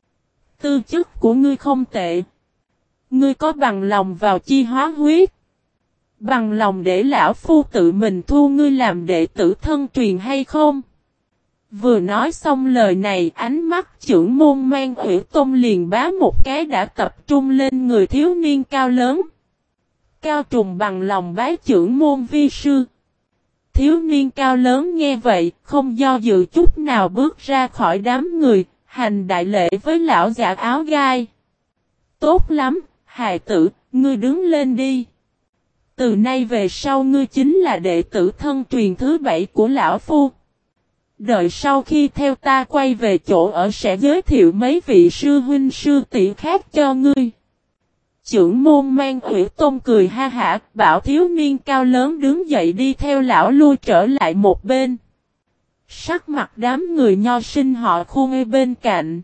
tư chất của ngươi không tệ. Ngươi có bằng lòng vào chi hóa huyết? Bằng lòng để lão phu tự mình thu ngươi làm đệ tử thân truyền hay không? Vừa nói xong lời này, ánh mắt chưởng môn Mang Ủy Tôn liền bá một cái đã tập trung lên người thiếu niên cao lớn. Cao trùng bằng lòng bái chưởng môn vi sư. Thiếu niên cao lớn nghe vậy, không do dự chút nào bước ra khỏi đám người, hành đại lễ với lão giả áo gai. Tốt lắm, hài tử, ngươi đứng lên đi. Từ nay về sau ngươi chính là đệ tử thân truyền thứ 7 của lão phu. Đợi sau khi theo ta quay về chỗ ở sẽ giới thiệu mấy vị sư huynh sư tỷ khác cho ngươi. Chưởng môn mang Ủy Tôn cười ha hả, bảo thiếu niên cao lớn đứng dậy đi theo lão lui trở lại một bên. Sắc mặt đám người nho sinh họ Khuê bên cạnh.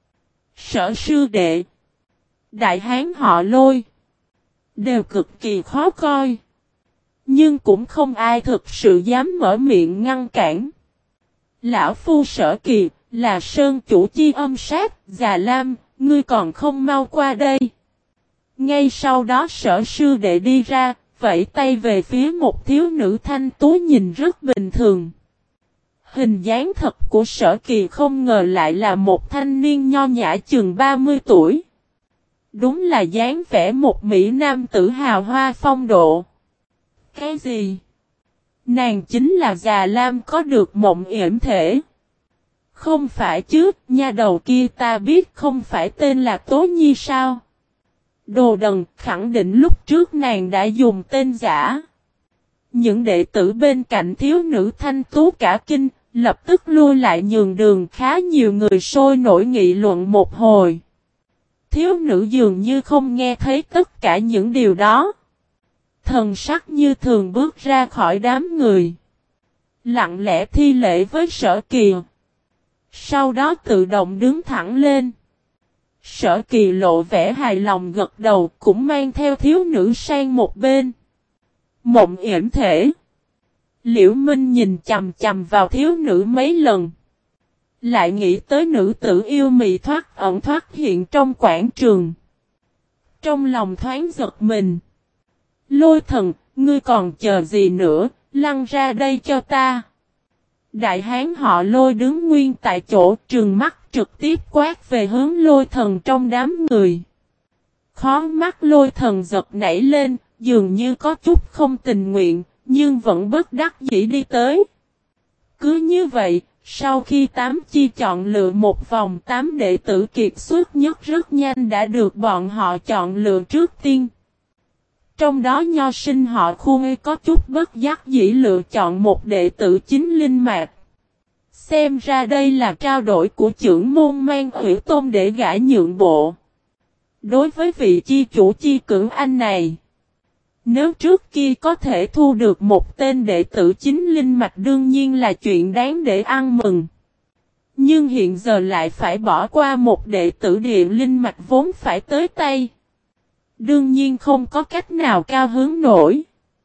Sở sư đệ, đại hán họ Lôi, đều cực kỳ khó coi. Nhưng cũng không ai thực sự dám mở miệng ngăn cản. Lão phu Sở Kỳ, là sơn chủ chi âm sát, Già Lam, ngươi còn không mau qua đây. Ngay sau đó Sở sư đệ đi ra, vẫy tay về phía một thiếu nữ thanh tú nhìn rất bình thường. Hình dáng thật của Sở Kỳ không ngờ lại là một thanh niên nho nhã chừng 30 tuổi. Đúng là dáng vẻ một mỹ nam tử hào hoa phong độ. Cái gì? Nàng chính là Già Lam có được mộng yểm thể. Không phải chứ, nha đầu kia ta biết không phải tên là Tố Nhi sao? Đồ đần, khẳng định lúc trước nàng đã dùng tên giả. Những đệ tử bên cạnh thiếu nữ thanh tú cả kinh, lập tức lui lại nhường đường, khá nhiều người sôi nổi nghị luận một hồi. Thiếu nữ dường như không nghe thấy tất cả những điều đó. Thần sắc như thường bước ra khỏi đám người. Lặng lẽ thi lễ với Sở Kỳ. Sau đó tự động đứng thẳng lên. Sở Kỳ lộ vẻ hài lòng gật đầu, cũng mang theo thiếu nữ sang một bên. Mộng yểm thể. Liễu Minh nhìn chằm chằm vào thiếu nữ mấy lần. Lại nghĩ tới nữ tử yêu mị thoát ẩn thoát hiện trong quảng trường. Trong lòng thoáng giật mình. Lôi thần, ngươi còn chờ gì nữa, lăn ra đây cho ta. Đại hán họ Lôi đứng nguyên tại chỗ, trừng mắt trực tiếp quát về hướng Lôi thần trong đám người. Khó mắt Lôi thần giật nảy lên, dường như có chút không tình nguyện, nhưng vẫn bất đắc dĩ đi tới. Cứ như vậy, sau khi 8 chi chọn lựa một vòng, 8 đệ tử kiệt xuất nhất rất nhanh đã được bọn họ chọn lựa trước tiên. Trong đó nho sinh họ Khuê có chút bất đắc dĩ lựa chọn một đệ tử chính linh mạch. Xem ra đây là trao đổi của chưởng môn mang Ủy Tôn để gã nhượng bộ. Đối với vị chi chủ chi cửu anh này, nếu trước kia có thể thu được một tên đệ tử chính linh mạch đương nhiên là chuyện đáng để ăn mừng. Nhưng hiện giờ lại phải bỏ qua một đệ tử địa linh mạch vốn phải tới tay. Đương nhiên không có cách nào cao hứng nổi.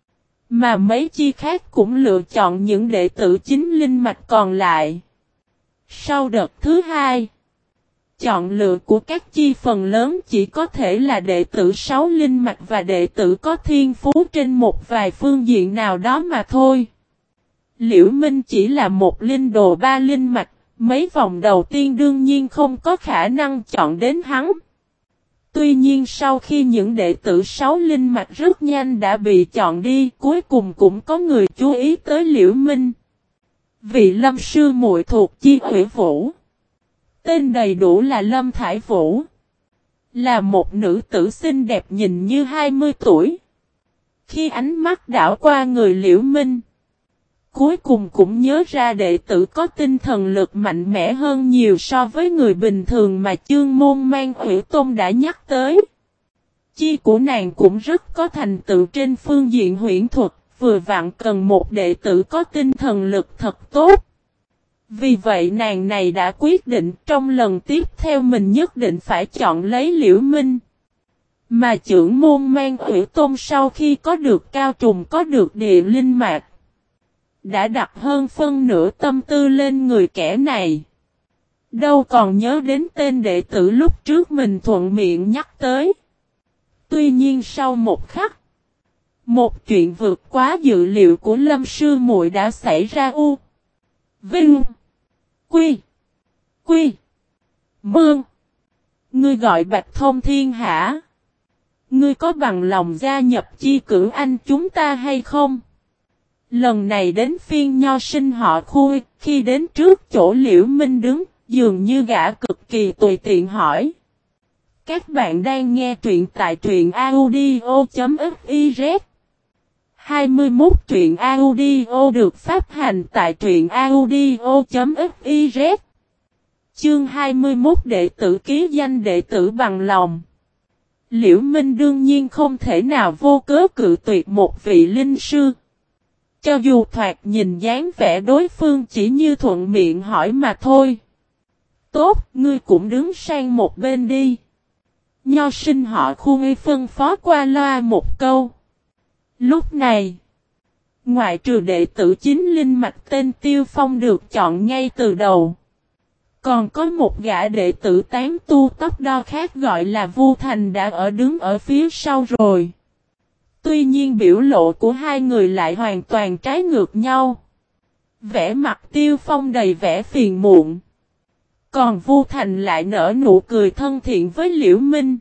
Mà mấy chi khác cũng lựa chọn những đệ tử chính linh mạch còn lại. Sau đợt thứ hai, chọn lựa của các chi phần lớn chỉ có thể là đệ tử 6 linh mạch và đệ tử có thiên phú trên một vài phương diện nào đó mà thôi. Liễu Minh chỉ là một linh đồ 3 linh mạch, mấy vòng đầu tiên đương nhiên không có khả năng chọn đến hắn. Tuy nhiên sau khi những đệ tử 6 linh mạch rất nhanh đã bị chọn đi, cuối cùng cũng có người chú ý tới Liễu Minh. Vị Lâm sư muội thuộc chi Ủy Vũ. Tên đầy đủ là Lâm Thải Vũ. Là một nữ tử xinh đẹp nhìn như 20 tuổi. Khi ánh mắt đảo qua người Liễu Minh, cuối cùng cũng nhớ ra đệ tử có tinh thần lực mạnh mẽ hơn nhiều so với người bình thường mà chương môn mang Ủy Tôn đã nhắc tới. Chi của nàng cũng rất có thành tựu trên phương diện huyễn thuật, vừa vặn cần một đệ tử có tinh thần lực thật tốt. Vì vậy nàng này đã quyết định trong lần tiếp theo mình nhất định phải chọn lấy Liễu Minh. Mà chưởng môn mang Ủy Tôn sau khi có được cao trùng có được địa linh mạch, đã đặt hơn phân nửa tâm tư lên người kẻ này. Đâu còn nhớ đến tên đệ tử lúc trước mình thuận miệng nhắc tới. Tuy nhiên sau một khắc, một chuyện vượt quá dự liệu của Lâm sư muội đã xảy ra. Vinh. Quy. Mương. Ngươi gọi Bạch Thông Thiên hả? Ngươi có bằng lòng gia nhập chi cửu anh chúng ta hay không? Lần này đến phiên nho sinh họ Khuê, khi đến trước chỗ Liễu Minh đứng, dường như gã cực kỳ tùy tiện hỏi. Các bạn đang nghe truyện tại truyện audio.fiz 21 truyện audio được phát hành tại truyện audio.fiz. Chương 21 đệ tử ký danh đệ tử bằng lòng. Liễu Minh đương nhiên không thể nào vô cớ cự tuyệt một vị linh sư. Cho dù thoạt nhìn dáng vẻ đối phương chỉ như thuận miệng hỏi mà thôi. Tốt, ngươi cũng đứng sang một bên đi. Nho sinh họ Khuê phân phó qua loa một câu. Lúc này, ngoại trừ đệ tử chính linh mạch tên Tiêu Phong được chọn ngay từ đầu. Còn có một gã đệ tử tán tu tóc đo khác gọi là Vu Thành đã đứng ở phía sau rồi. Tuy nhiên biểu lộ của hai người lại hoàn toàn trái ngược nhau. Vẻ mặt Tiêu Phong đầy vẻ phiền muộn. Còn Vu Thành lại nở nụ cười thân thiện với Liễu Minh.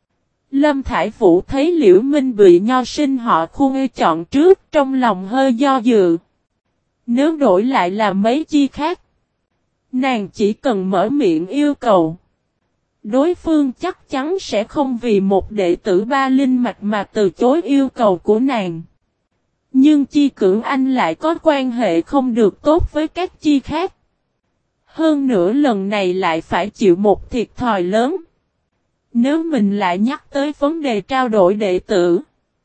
Lâm Thải Vũ thấy Liễu Minh bị nho sinh họ Khuê chọn trước, trong lòng hơi do dự. Nếu đổi lại là mấy chi khác, nàng chỉ cần mở miệng yêu cầu. Đối phương chắc chắn sẽ không vì một đệ tử ba linh mạch mà từ chối yêu cầu của nàng. Nhưng Chi Cửu Anh lại có quan hệ không được tốt với các chi khác. Hơn nữa lần này lại phải chịu một thiệt thòi lớn. Nếu mình lại nhắc tới vấn đề trao đổi đệ tử,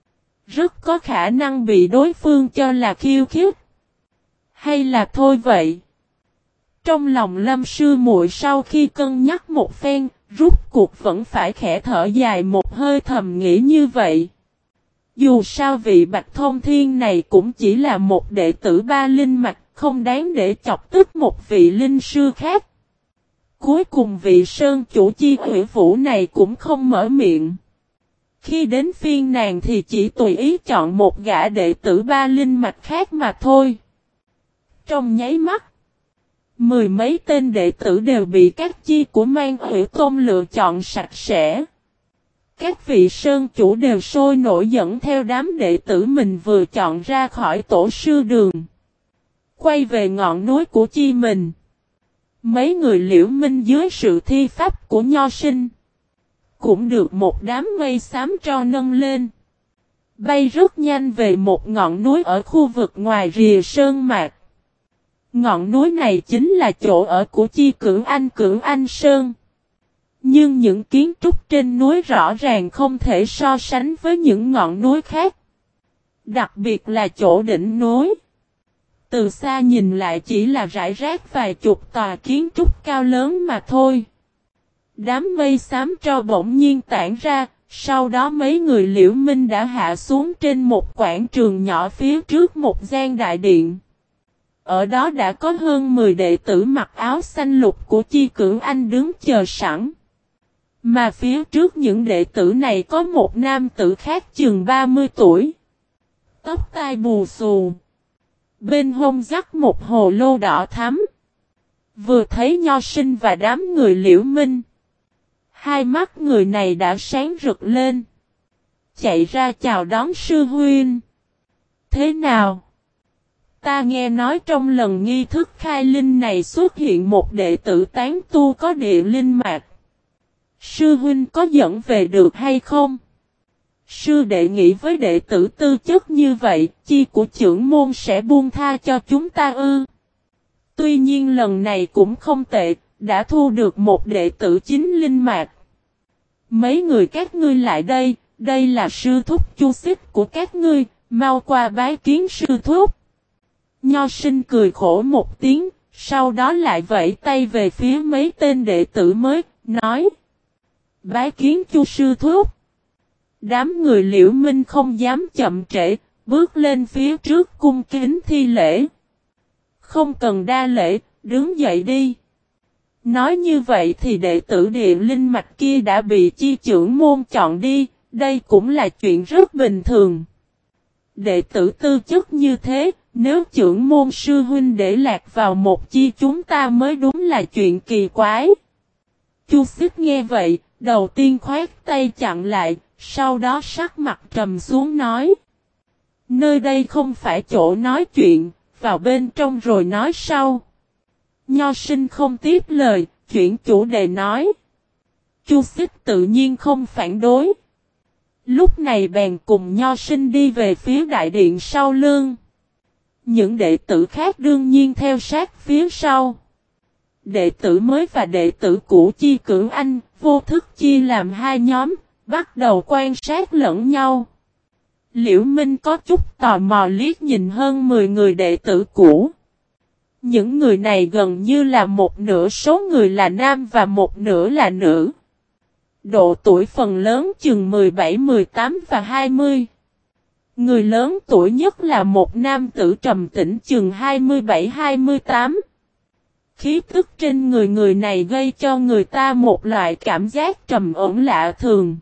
rất có khả năng bị đối phương cho là khiêu khích. Hay là thôi vậy? Trong lòng Lâm sư muội sau khi cân nhắc một phen, rút cuộc vẫn phải khẽ thở dài một hơi thầm nghĩ như vậy. Dù sao vị Bạch Thông Thiên này cũng chỉ là một đệ tử ba linh mạch, không đáng để chọc tức một vị linh sư khác. Cuối cùng vị sơn chủ Chi Ủy Vũ này cũng không mở miệng. Khi đến phiên nàng thì chỉ tùy ý chọn một gã đệ tử ba linh mạch khác mà thôi. Trong nháy mắt, mười mấy tên đệ tử đều bị các chi của Mang Hủy Tôn lựa chọn sạch sẽ. Các vị sơn chủ đều sôi nổi dẫn theo đám đệ tử mình vừa chọn ra khỏi tổ sư đường. Quay về ngọn núi của chi mình. Mấy người Liễu Minh dưới sự thi pháp của nho sinh, cũng được một đám mây xám tro nâng lên. Bay rất nhanh về một ngọn núi ở khu vực ngoài rìa sơn mạc. Ngọn núi này chính là chỗ ở của Chi Cửu Anh Sơn. Nhưng những kiến trúc trên núi rõ ràng không thể so sánh với những ngọn núi khác. Đặc biệt là chỗ đỉnh núi. Từ xa nhìn lại chỉ là rải rác vài chục tòa kiến trúc cao lớn mà thôi. Đám mây xám tro bỗng nhiên tản ra, sau đó mấy người Liễu Minh đã hạ xuống trên một quảng trường nhỏ phía trước một gian đại điện. Ở đó đã có hơn 10 đệ tử mặc áo xanh lục của Chi Cửu Anh đứng chờ sẵn. Mà phía trước những đệ tử này có một nam tử khác chừng 30 tuổi. Tóc tai bù xù. Bên hông dắt một hồ lô đỏ thắm. Vừa thấy nho sinh và đám người Liễu Minh, hai mắt người này đã sáng rực lên. Chạy ra chào đón sư huynh. Thế nào? Ta nghe nói trong lần nghi thức khai linh này xuất hiện một đệ tử tán tu có địa linh mạch. Sư huynh có dẫn về được hay không? Sư đệ nghĩ với đệ tử tư chất như vậy, chi của trưởng môn sẽ buông tha cho chúng ta ư? Tuy nhiên lần này cũng không tệ, đã thu được một đệ tử chính linh mạch. Mấy người các ngươi lại đây, đây là sư thúc Chu Xích của các ngươi, mau qua bái kiến sư thúc. Nho sinh cười khổ một tiếng, sau đó lại vẫy tay về phía mấy tên đệ tử mới, nói: Bái kiến Chu sư thúc. Đám người Liễu Minh không dám chậm trễ, bước lên phía trước cung kính thi lễ. Không cần đa lễ, đứng dậy đi. Nói như vậy thì đệ tử địa linh mạch kia đã bị chi trưởng môn chọn đi, đây cũng là chuyện rất bình thường. Đệ tử tư chất như thế, nếu trưởng môn sư huynh để lạc vào một chi chúng ta mới đúng là chuyện kỳ quái. Chu Xích nghe vậy, đầu tiên khoát tay chặn lại, sau đó sắc mặt trầm xuống nói: Nơi đây không phải chỗ nói chuyện, vào bên trong rồi nói sau. Nho sinh không tiếp lời, chuyển chủ đề nói. Chu Xích tự nhiên không phản đối. Lúc này bèn cùng nho sinh đi về phía đại điện sau lưng. Những đệ tử khác đương nhiên theo sát phía sau. Đệ tử mới và đệ tử cũ Chi Cửu Anh vô thức chia làm hai nhóm, bắt đầu quan sát lẫn nhau. Liễu Minh có chút tò mò liếc nhìn hơn 10 người đệ tử cũ. Những người này gần như là một nửa số người là nam và một nửa là nữ. Độ tuổi phần lớn chừng 17, 18 và 20. Người lớn tuổi nhất là một nam tử trầm tĩnh chừng 27, 28. Khí tức trên người này gây cho người ta một loại cảm giác trầm ổn lạ thường.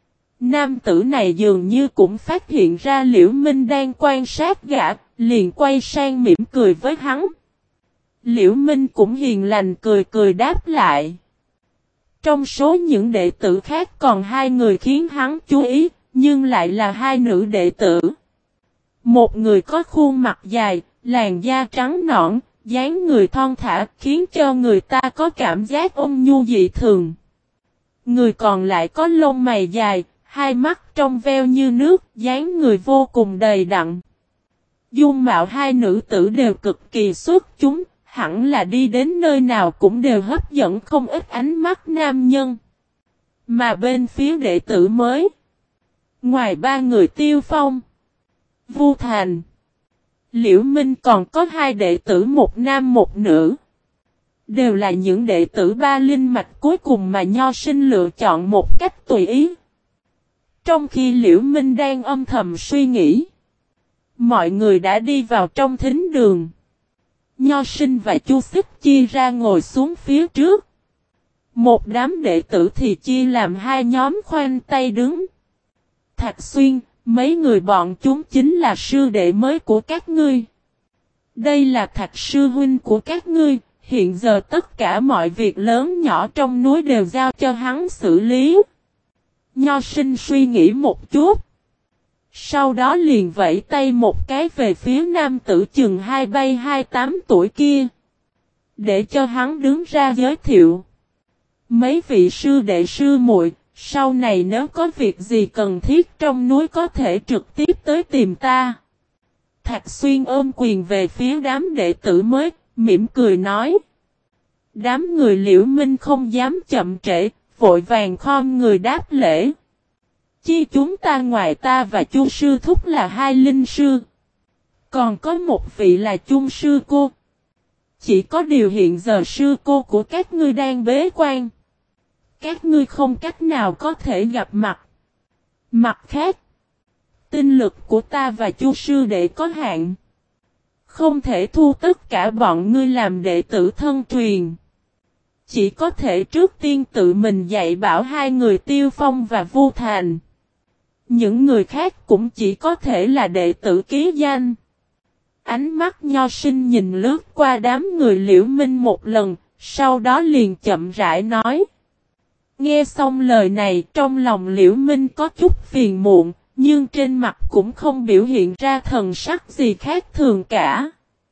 Nam tử này dường như cũng phát hiện ra Liễu Minh đang quan sát gã, liền quay sang mỉm cười với hắn. Liễu Minh cũng hiền lành cười cười đáp lại. Trong số những đệ tử khác còn hai người khiến hắn chú ý, nhưng lại là hai nữ đệ tử. Một người có khuôn mặt dài, làn da trắng nõn, dáng người thon thả khiến cho người ta có cảm giác ôn nhu dị thường. Người còn lại có lông mày dài, hai mắt trong veo như nước, dáng người vô cùng đầy đặn. Dung mạo hai nữ tử đều cực kỳ xuất chúng, hẳn là đi đến nơi nào cũng đều hấp dẫn không ít ánh mắt nam nhân. Mà bên phía đệ tử mới, ngoài ba người Tiêu Phong, Vu Thành, Liễu Minh còn có hai đệ tử một nam một nữ. Đều là những đệ tử ba linh mạch cuối cùng mà Nho Sinh lựa chọn một cách tùy ý. Trong khi Liễu Minh đang âm thầm suy nghĩ, mọi người đã đi vào trong thính đường. Nho Sinh và Chu Xích chia ra ngồi xuống phía trước. Một đám đệ tử thì chia làm hai nhóm khoanh tay đứng. Thạch Xuyên, mấy người bọn chúng chính là sư đệ mới của các ngươi. Đây là Thạch sư huynh của các ngươi, hiện giờ tất cả mọi việc lớn nhỏ trong núi đều giao cho hắn xử lý. Nho Sinh suy nghĩ một chút. Sau đó liền vẫy tay một cái về phía nam tử chừng 27-28 tuổi kia. Để cho hắn đứng ra giới thiệu. Mấy vị sư đệ sư muội, sau này nếu có việc gì cần thiết trong núi có thể trực tiếp tới tìm ta. Thạch Xuyên ôm quyền về phía đám đệ tử mới, mỉm cười nói. Đám người Liễu Minh không dám chậm trễ, vội vàng khom người đáp lễ. Chi chúng ta ngoài ta và Chu sư thúc là hai linh sư. Còn có một vị là Chung sư cô. Chỉ có điều hiện giờ sư cô của các ngươi đang bế quan. Các ngươi không cách nào có thể gặp mặt. Mặt khác, tinh lực của ta và Chu sư đệ có hạn. Không thể thu tất cả bọn ngươi làm đệ tử thân truyền. Chỉ có thể trước tiên tự mình dạy bảo hai người Tiêu Phong và Vu Thành. Những người khác cũng chỉ có thể là đệ tử ký danh. Ánh mắt Nho Sinh nhìn lướt qua đám người Liễu Minh một lần, sau đó liền chậm rãi nói. Nghe xong lời này trong lòng Liễu Minh có chút phiền muộn, nhưng trên mặt cũng không biểu hiện ra thần sắc gì khác thường cả.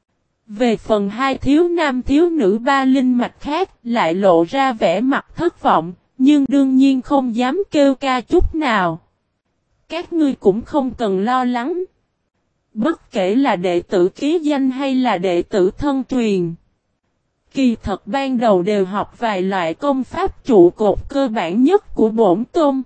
Về phần hai thiếu nam thiếu nữ ba linh mạch khác lại lộ ra vẻ mặt thất vọng, nhưng đương nhiên không dám kêu ca chút nào. Các ngươi cũng không cần lo lắng. Bất kể là đệ tử ký danh hay là đệ tử thân truyền. Kỳ thật ban đầu đều học vài loại công pháp trụ cột cơ bản nhất của bổn tôn.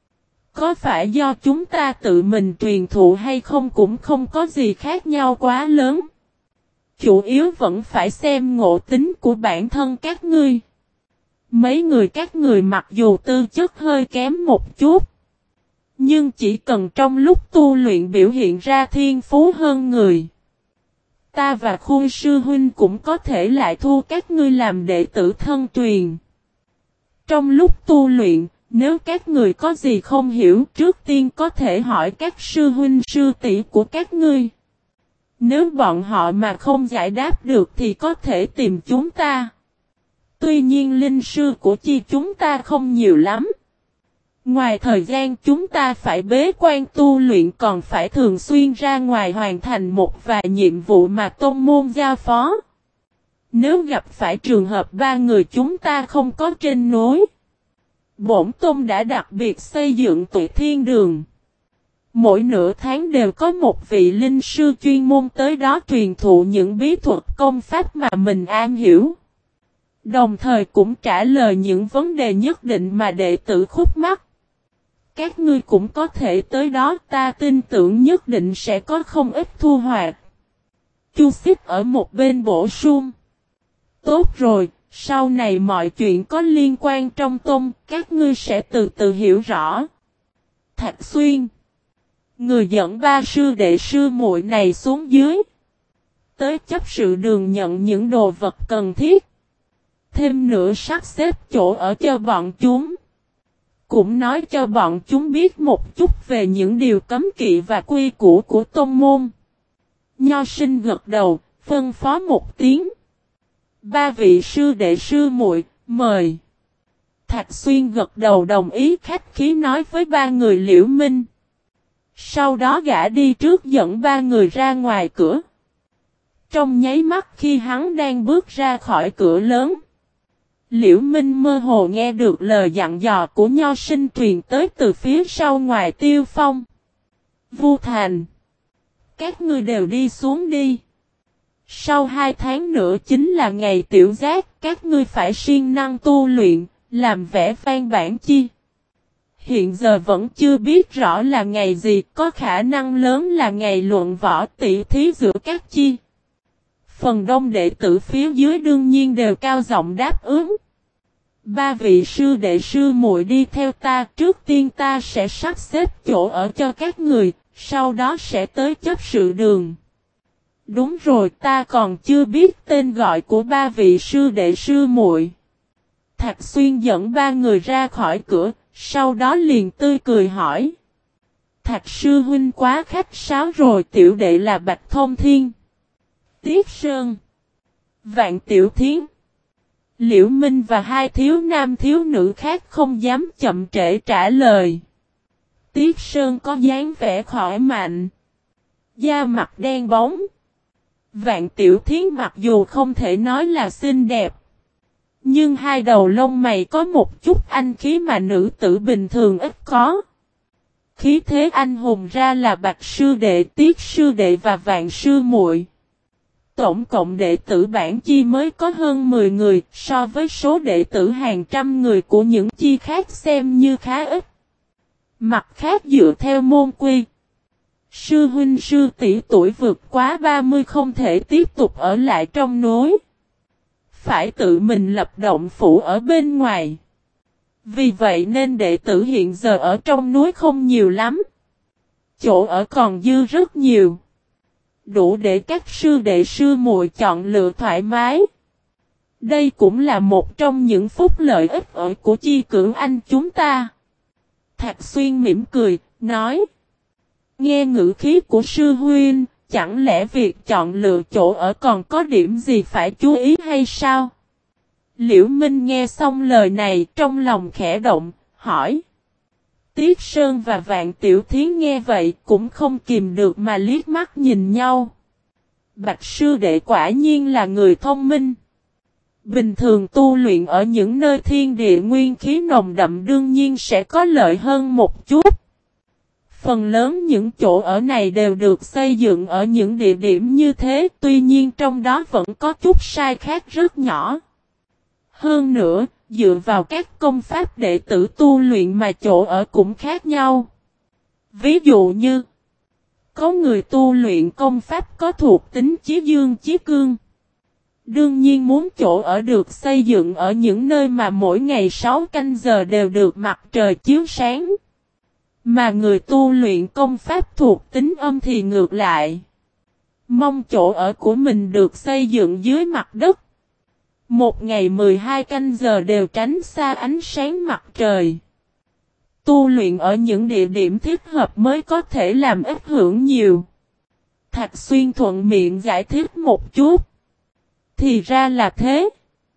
Có phải do chúng ta tự mình truyền thụ hay không cũng không có gì khác nhau quá lớn. Chủ yếu vẫn phải xem ngộ tính của bản thân các ngươi. Mấy người các người mặc dù tư chất hơi kém một chút. Nhưng chỉ cần trong lúc tu luyện biểu hiện ra thiên phú hơn người. Ta và Khuôn sư huynh cũng có thể lại thu các ngươi làm đệ tử thân truyền. Trong lúc tu luyện, nếu các người có gì không hiểu trước tiên có thể hỏi các sư huynh sư tỷ của các ngươi. Nếu bọn họ mà không giải đáp được thì có thể tìm chúng ta. Tuy nhiên linh sư của chi chúng ta không nhiều lắm. Ngoài thời gian chúng ta phải bế quan tu luyện còn phải thường xuyên ra ngoài hoàn thành một vài nhiệm vụ mà tôn môn giao phó. Nếu gặp phải trường hợp ba người chúng ta không có trên núi, bổn tôn đã đặc biệt xây dựng Tuệ Thiên Đường. Mỗi nửa tháng đều có một vị linh sư chuyên môn tới đó truyền thụ những bí thuật công pháp mà mình am hiểu. Đồng thời cũng trả lời những vấn đề nhất định mà đệ tử khúc mắc. các ngươi cũng có thể tới đó, ta tin tưởng nhất định sẽ có không ít thu hoạch. Chu Xích ở một bên bổ sung. Tốt rồi, sau này mọi chuyện có liên quan trong tông, các ngươi sẽ từ từ hiểu rõ. Thạch Xuyên. Người dẫn ba sư đệ sư muội này xuống dưới. Tới chấp sự đường nhận những đồ vật cần thiết. Thêm nữa sắp xếp chỗ ở cho bọn chúng. Cũng nói cho bọn chúng biết một chút về những điều cấm kỵ và quy củ của tông môn. Nho Sinh gật đầu, phân phó một tiếng. Ba vị sư đệ sư muội, mời. Thạch Xuyên gật đầu đồng ý, khách khí nói với ba người Liễu Minh. Sau đó gã đi trước dẫn ba người ra ngoài cửa. Trong nháy mắt khi hắn đang bước ra khỏi cửa lớn, Liễu Minh mơ hồ nghe được lời dặn dò của Nho Sinh truyền tới từ phía sau ngoài Tiêu Phong. Vu Thành, các ngươi đều đi xuống đi. Sau 2 tháng nữa chính là ngày tiểu giác, các ngươi phải siêng năng tu luyện, làm vẽ văn bản chi. Hiện giờ vẫn chưa biết rõ là ngày gì, có khả năng lớn là ngày luận võ tỷ thí giữa các chi. Phần đông đệ tử phía dưới đương nhiên đều cao giọng đáp ứng. Ba vị sư đệ sư muội đi theo ta, trước tiên ta sẽ sắp xếp chỗ ở cho các người, sau đó sẽ tới chấp sự đường. Đúng rồi, ta còn chưa biết tên gọi của ba vị sư đệ sư muội. Thạch Xuyên dẫn ba người ra khỏi cửa, sau đó liền tươi cười hỏi. Thạch sư huynh quá khách sáo rồi, tiểu đệ là Bạch Thông Thiên, Tiết Sơn, Vạn Tiểu Thiến. Liễu Minh và 2 thiếu nam thiếu nữ khác không dám chậm trễ trả lời. Tiết Sơn có dáng vẻ khỏe mạnh, da mặt đen bóng. Vạn Tiểu Thiến mặc dù không thể nói là xinh đẹp, nhưng hai đầu lông mày có một chút anh khí mà nữ tử bình thường ít có. Khí thế anh hùng ra là Bạch sư đệ, Tiết sư đệ và Vạn sư muội. Tổng cộng đệ tử bản chi mới có hơn 10 người, so với số đệ tử hàng trăm người của những chi khác xem như khá ít. Mặt khác dựa theo môn quy, sư huynh sư tỷ tuổi vượt quá 30 không thể tiếp tục ở lại trong núi, phải tự mình lập động phủ ở bên ngoài. Vì vậy nên đệ tử hiện giờ ở trong núi không nhiều lắm. Chỗ ở còn dư rất nhiều, đủ để các sư đệ sư muội chọn lựa thoải mái. Đây cũng là một trong những phúc lợi ích ỏi của chi cưỡng anh chúng ta. Thạch Xuyên mỉm cười, nói. Nghe ngữ khí của sư huynh, chẳng lẽ việc chọn lựa chỗ ở còn có điểm gì phải chú ý hay sao? Liễu Minh nghe xong lời này trong lòng khẽ động, hỏi. Tiết Sơn và Vạn Tiểu Thiến nghe vậy cũng không kìm được mà liếc mắt nhìn nhau. Bạch sư đệ quả nhiên là người thông minh. Bình thường tu luyện ở những nơi thiên địa nguyên khí nồng đậm đương nhiên sẽ có lợi hơn một chút. Phần lớn những chỗ ở này đều được xây dựng ở những địa điểm như thế, tuy nhiên trong đó vẫn có chút sai khác rất nhỏ. Hơn nữa, dựa vào các công pháp đệ tử tu luyện mà chỗ ở cũng khác nhau. Ví dụ như, có người tu luyện công pháp có thuộc tính chí dương chí cương. Đương nhiên muốn chỗ ở được xây dựng ở những nơi mà mỗi ngày 6 canh giờ đều được mặt trời chiếu sáng. Mà người tu luyện công pháp thuộc tính âm thì ngược lại. Mong chỗ ở của mình được xây dựng dưới mặt đất. Một ngày 12 canh giờ đều tránh xa ánh sáng mặt trời. Tu luyện ở những địa điểm thích hợp mới có thể làm ít hưởng nhiều. Thạch Xuyên thuận miệng giải thích một chút. Thì ra là thế.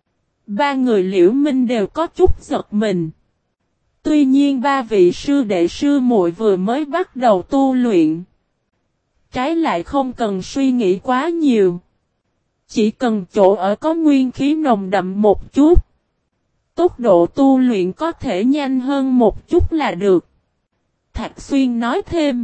Ba người Liễu Minh đều có chút giật mình. Tuy nhiên ba vị sư đệ sư muội vừa mới bắt đầu tu luyện. Trái lại không cần suy nghĩ quá nhiều. Chỉ cần chỗ ở có nguyên khí nồng đậm một chút. Tốc độ tu luyện có thể nhanh hơn một chút là được. Thạch Xuyên nói thêm.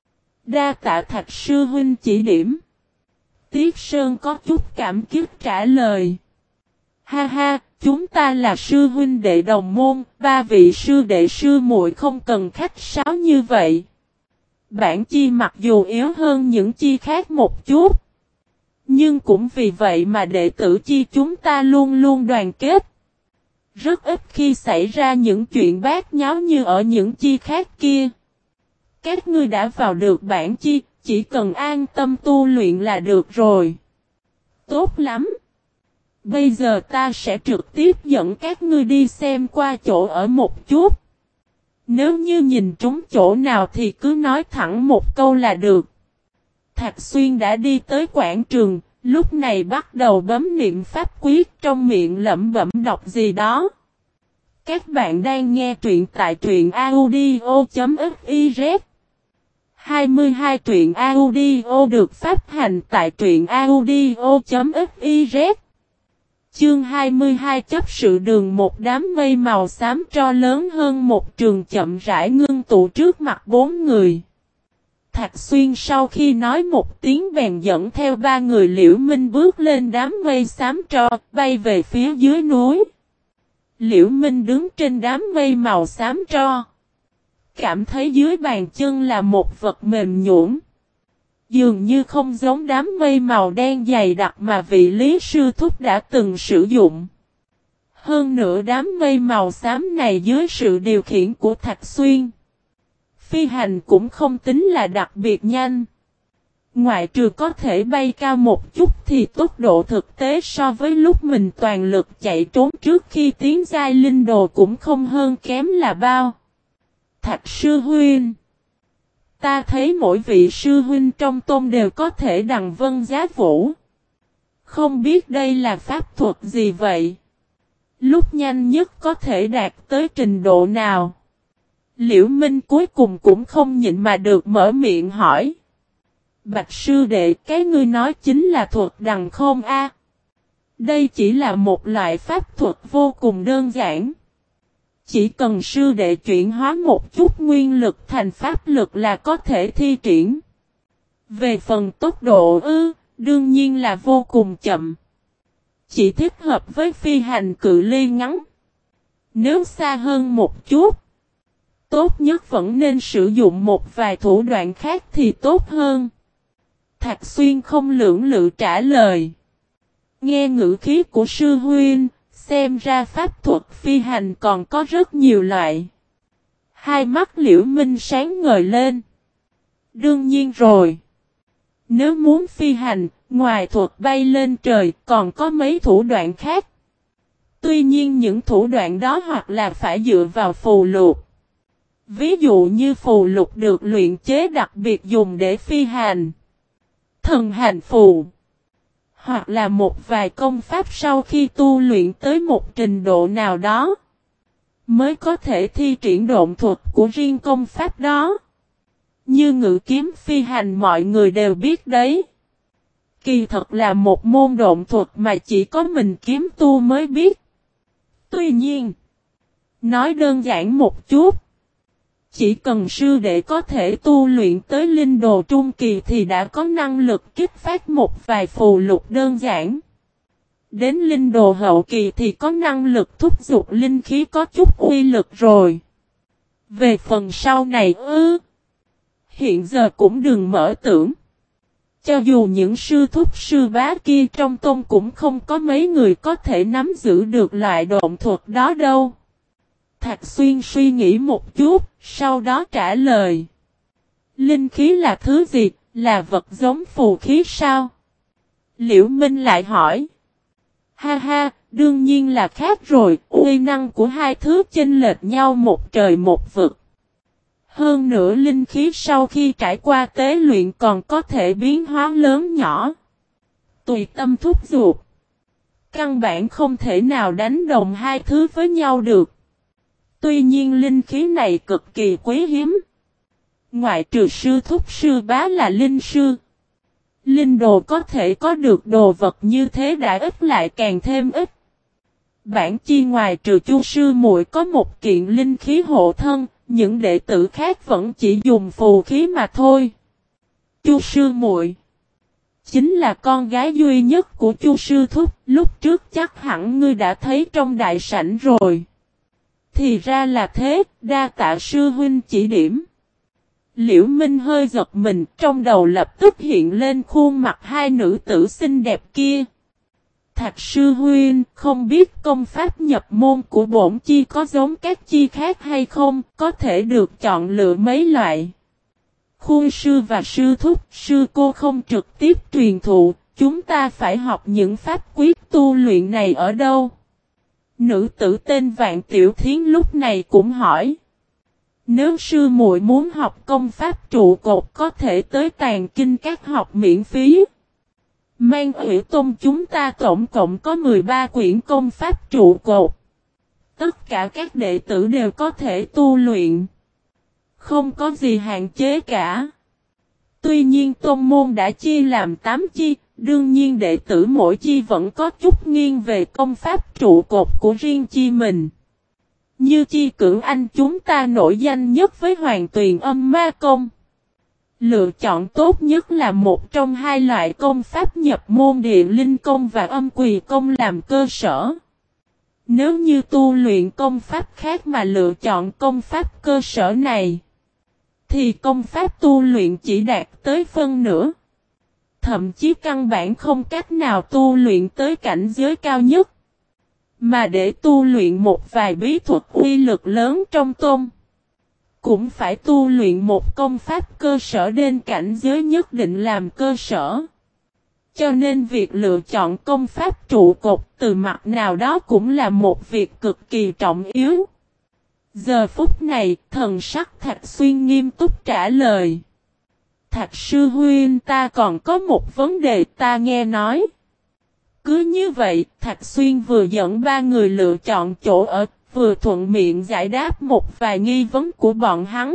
Đa tạ Thạch sư huynh chỉ điểm. Tiết Sơn có chút cảm kích trả lời. Ha ha, chúng ta là sư huynh đệ đồng môn, ba vị sư đệ sư muội không cần khách sáo như vậy. Bản chi mặc dù yếu hơn những chi khác một chút, nhưng cũng vì vậy mà đệ tử chi chúng ta luôn luôn đoàn kết. Rất ít khi xảy ra những chuyện bát nháo như ở những chi khác kia. Các ngươi đã vào được bản chi, chỉ cần an tâm tu luyện là được rồi. Tốt lắm. Bây giờ ta sẽ trực tiếp dẫn các ngươi đi xem qua chỗ ở một chút. Nếu như nhìn trúng chỗ nào thì cứ nói thẳng một câu là được. Thạch Xuyên đã đi tới quảng trường, lúc này bắt đầu bấm niệm pháp quyết trong miệng lẩm bẩm đọc gì đó. Các bạn đang nghe truyện tại truyện audio.fiz 22 truyện audio được phát hành tại truyện audio.fiz. Chương 22 chấp sự đường, một đám mây màu xám tro lớn hơn một trường chậm rãi ngưng tụ trước mặt bốn người. Thạch Xuyên sau khi nói một tiếng bèn dẫn theo ba người Liễu Minh bước lên đám mây xám tro, bay về phía dưới núi. Liễu Minh đứng trên đám mây màu xám tro, cảm thấy dưới bàn chân là một vật mềm nhũn, dường như không giống đám mây màu đen dày đặc mà vị Lý Sư Thúc đã từng sử dụng. Hơn nữa đám mây màu xám này dưới sự điều khiển của Thạch Xuyên, phi hành cũng không tính là đặc biệt nhanh. Ngoại trừ có thể bay cao một chút thì tốc độ thực tế so với lúc mình toàn lực chạy trốn trước khi tiến giai linh đồ cũng không hơn kém là bao. Thạch sư huynh, ta thấy mỗi vị sư huynh trong tôn đều có thể đằng vân giá vũ. Không biết đây là pháp thuật gì vậy? Lúc nhanh nhất có thể đạt tới trình độ nào? Liễu Minh cuối cùng cũng không nhịn mà được mở miệng hỏi. Bạch sư đệ, cái ngươi nói chính là thuật đằng không a? Đây chỉ là một loại pháp thuật vô cùng đơn giản. Chỉ cần sư đệ chuyển hóa một chút nguyên lực thành pháp lực là có thể thi triển. Về phần tốc độ đương nhiên là vô cùng chậm. Chỉ thích hợp với phi hành cự ly ngắn. Nếu xa hơn một chút, tốt nhất vẫn nên sử dụng một vài thủ đoạn khác thì tốt hơn. Thạch Xuyên không lưỡng lự trả lời. Nghe ngữ khí của sư huynh, xem ra pháp thuật phi hành còn có rất nhiều loại. Hai mắt Liễu Minh sáng ngời lên. Đương nhiên rồi. Nếu muốn phi hành, ngoài thuật bay lên trời còn có mấy thủ đoạn khác. Tuy nhiên những thủ đoạn đó hoặc là phải dựa vào phù lục. Ví dụ như phù lục được luyện chế đặc biệt dùng để phi hành. Thần hành phù. Hoặc là một vài công pháp sau khi tu luyện tới một trình độ nào đó, mới có thể thi triển độn thuật của riêng công pháp đó. Như ngự kiếm phi hành mọi người đều biết đấy. Kỳ thật là một môn độn thuật mà chỉ có mình kiếm tu mới biết. Tuy nhiên, nói đơn giản một chút, chỉ cần sư đệ có thể tu luyện tới linh đồ trung kỳ thì đã có năng lực kích phát một vài phù lục đơn giản. Đến linh đồ hậu kỳ thì có năng lực thúc giục linh khí có chút uy lực rồi. Về phần sau này hiện giờ cũng đừng mở tưởng. Cho dù những sư thúc sư bá kia trong tôn cũng không có mấy người có thể nắm giữ được loại độn thuật đó đâu. Thạch Xuyên suy nghĩ một chút, sau đó trả lời. Linh khí là thứ gì, là vật giống phù khí sao? Liễu Minh lại hỏi. Ha ha, đương nhiên là khác rồi, uy năng của hai thứ chênh lệch nhau một trời một vực. Hơn nữa linh khí sau khi trải qua tế luyện còn có thể biến hóa lớn nhỏ. Tùy tâm thúc giục. Căn bản không thể nào đánh đồng hai thứ với nhau được. Tuy nhiên linh khí này cực kỳ quý hiếm. Ngoại trừ sư thúc sư bá là linh sư. Linh đồ có thể có được đồ vật như thế đã ít lại càng thêm ít. Bản chi ngoài trừ Chu sư muội có một kiện linh khí hộ thân, những đệ tử khác vẫn chỉ dùng phù khí mà thôi. Chu sư muội, Chính là con gái duy nhất của Chu sư thúc, lúc trước chắc hẳn ngươi đã thấy trong đại sảnh rồi. Thì ra là thế, đa tạ sư huynh chỉ điểm. Liễu Minh hơi giật mình, trong đầu lập tức hiện lên khuôn mặt hai nữ tử xinh đẹp kia. Thạch sư huynh, không biết công pháp nhập môn của bổn chi có giống các chi khác hay không, có thể được chọn lựa mấy loại. Khuôn sư và sư thúc, sư cô không trực tiếp truyền thụ, chúng ta phải học những pháp quyết tu luyện này ở đâu? Nữ tử tên Vạn Tiểu Thiến lúc này cũng hỏi. Nếu sư muội muốn học công pháp trụ cột có thể tới Tàn Kinh Các học miễn phí. Mang Ủy Tôn chúng ta tổng cộng có 13 quyển công pháp trụ cột. Tất cả các đệ tử đều có thể tu luyện. Không có gì hạn chế cả. Tuy nhiên tôn môn đã chia làm 8 chi, đương nhiên đệ tử mỗi chi vẫn có chút nghiêng về công pháp trụ cột của riêng chi mình. Như chi Cưỡng Anh chúng ta nổi danh nhất với Hoàng Tuyền Âm Ma Công. Lựa chọn tốt nhất là một trong hai loại công pháp nhập môn Địa Linh Công và Âm Quỳ Công làm cơ sở. Nếu như tu luyện công pháp khác mà lựa chọn công pháp cơ sở này, thì công pháp tu luyện chỉ đạt tới phân nửa. Thậm chí căn bản không cách nào tu luyện tới cảnh giới cao nhất. Mà để tu luyện một vài bí thuật uy lực lớn trong tôn, cũng phải tu luyện một công pháp cơ sở đến cảnh giới nhất định làm cơ sở. Cho nên việc lựa chọn công pháp trụ cột từ mặt nào đó cũng là một việc cực kỳ trọng yếu. Giờ phút này, thần sắc Thạch Xuyên nghiêm túc trả lời. Thạch sư huynh, ta còn có một vấn đề ta nghe nói. Cứ như vậy, Thạch Xuyên vừa dẫn ba người lựa chọn chỗ ở, vừa thuận miệng giải đáp một vài nghi vấn của bọn hắn.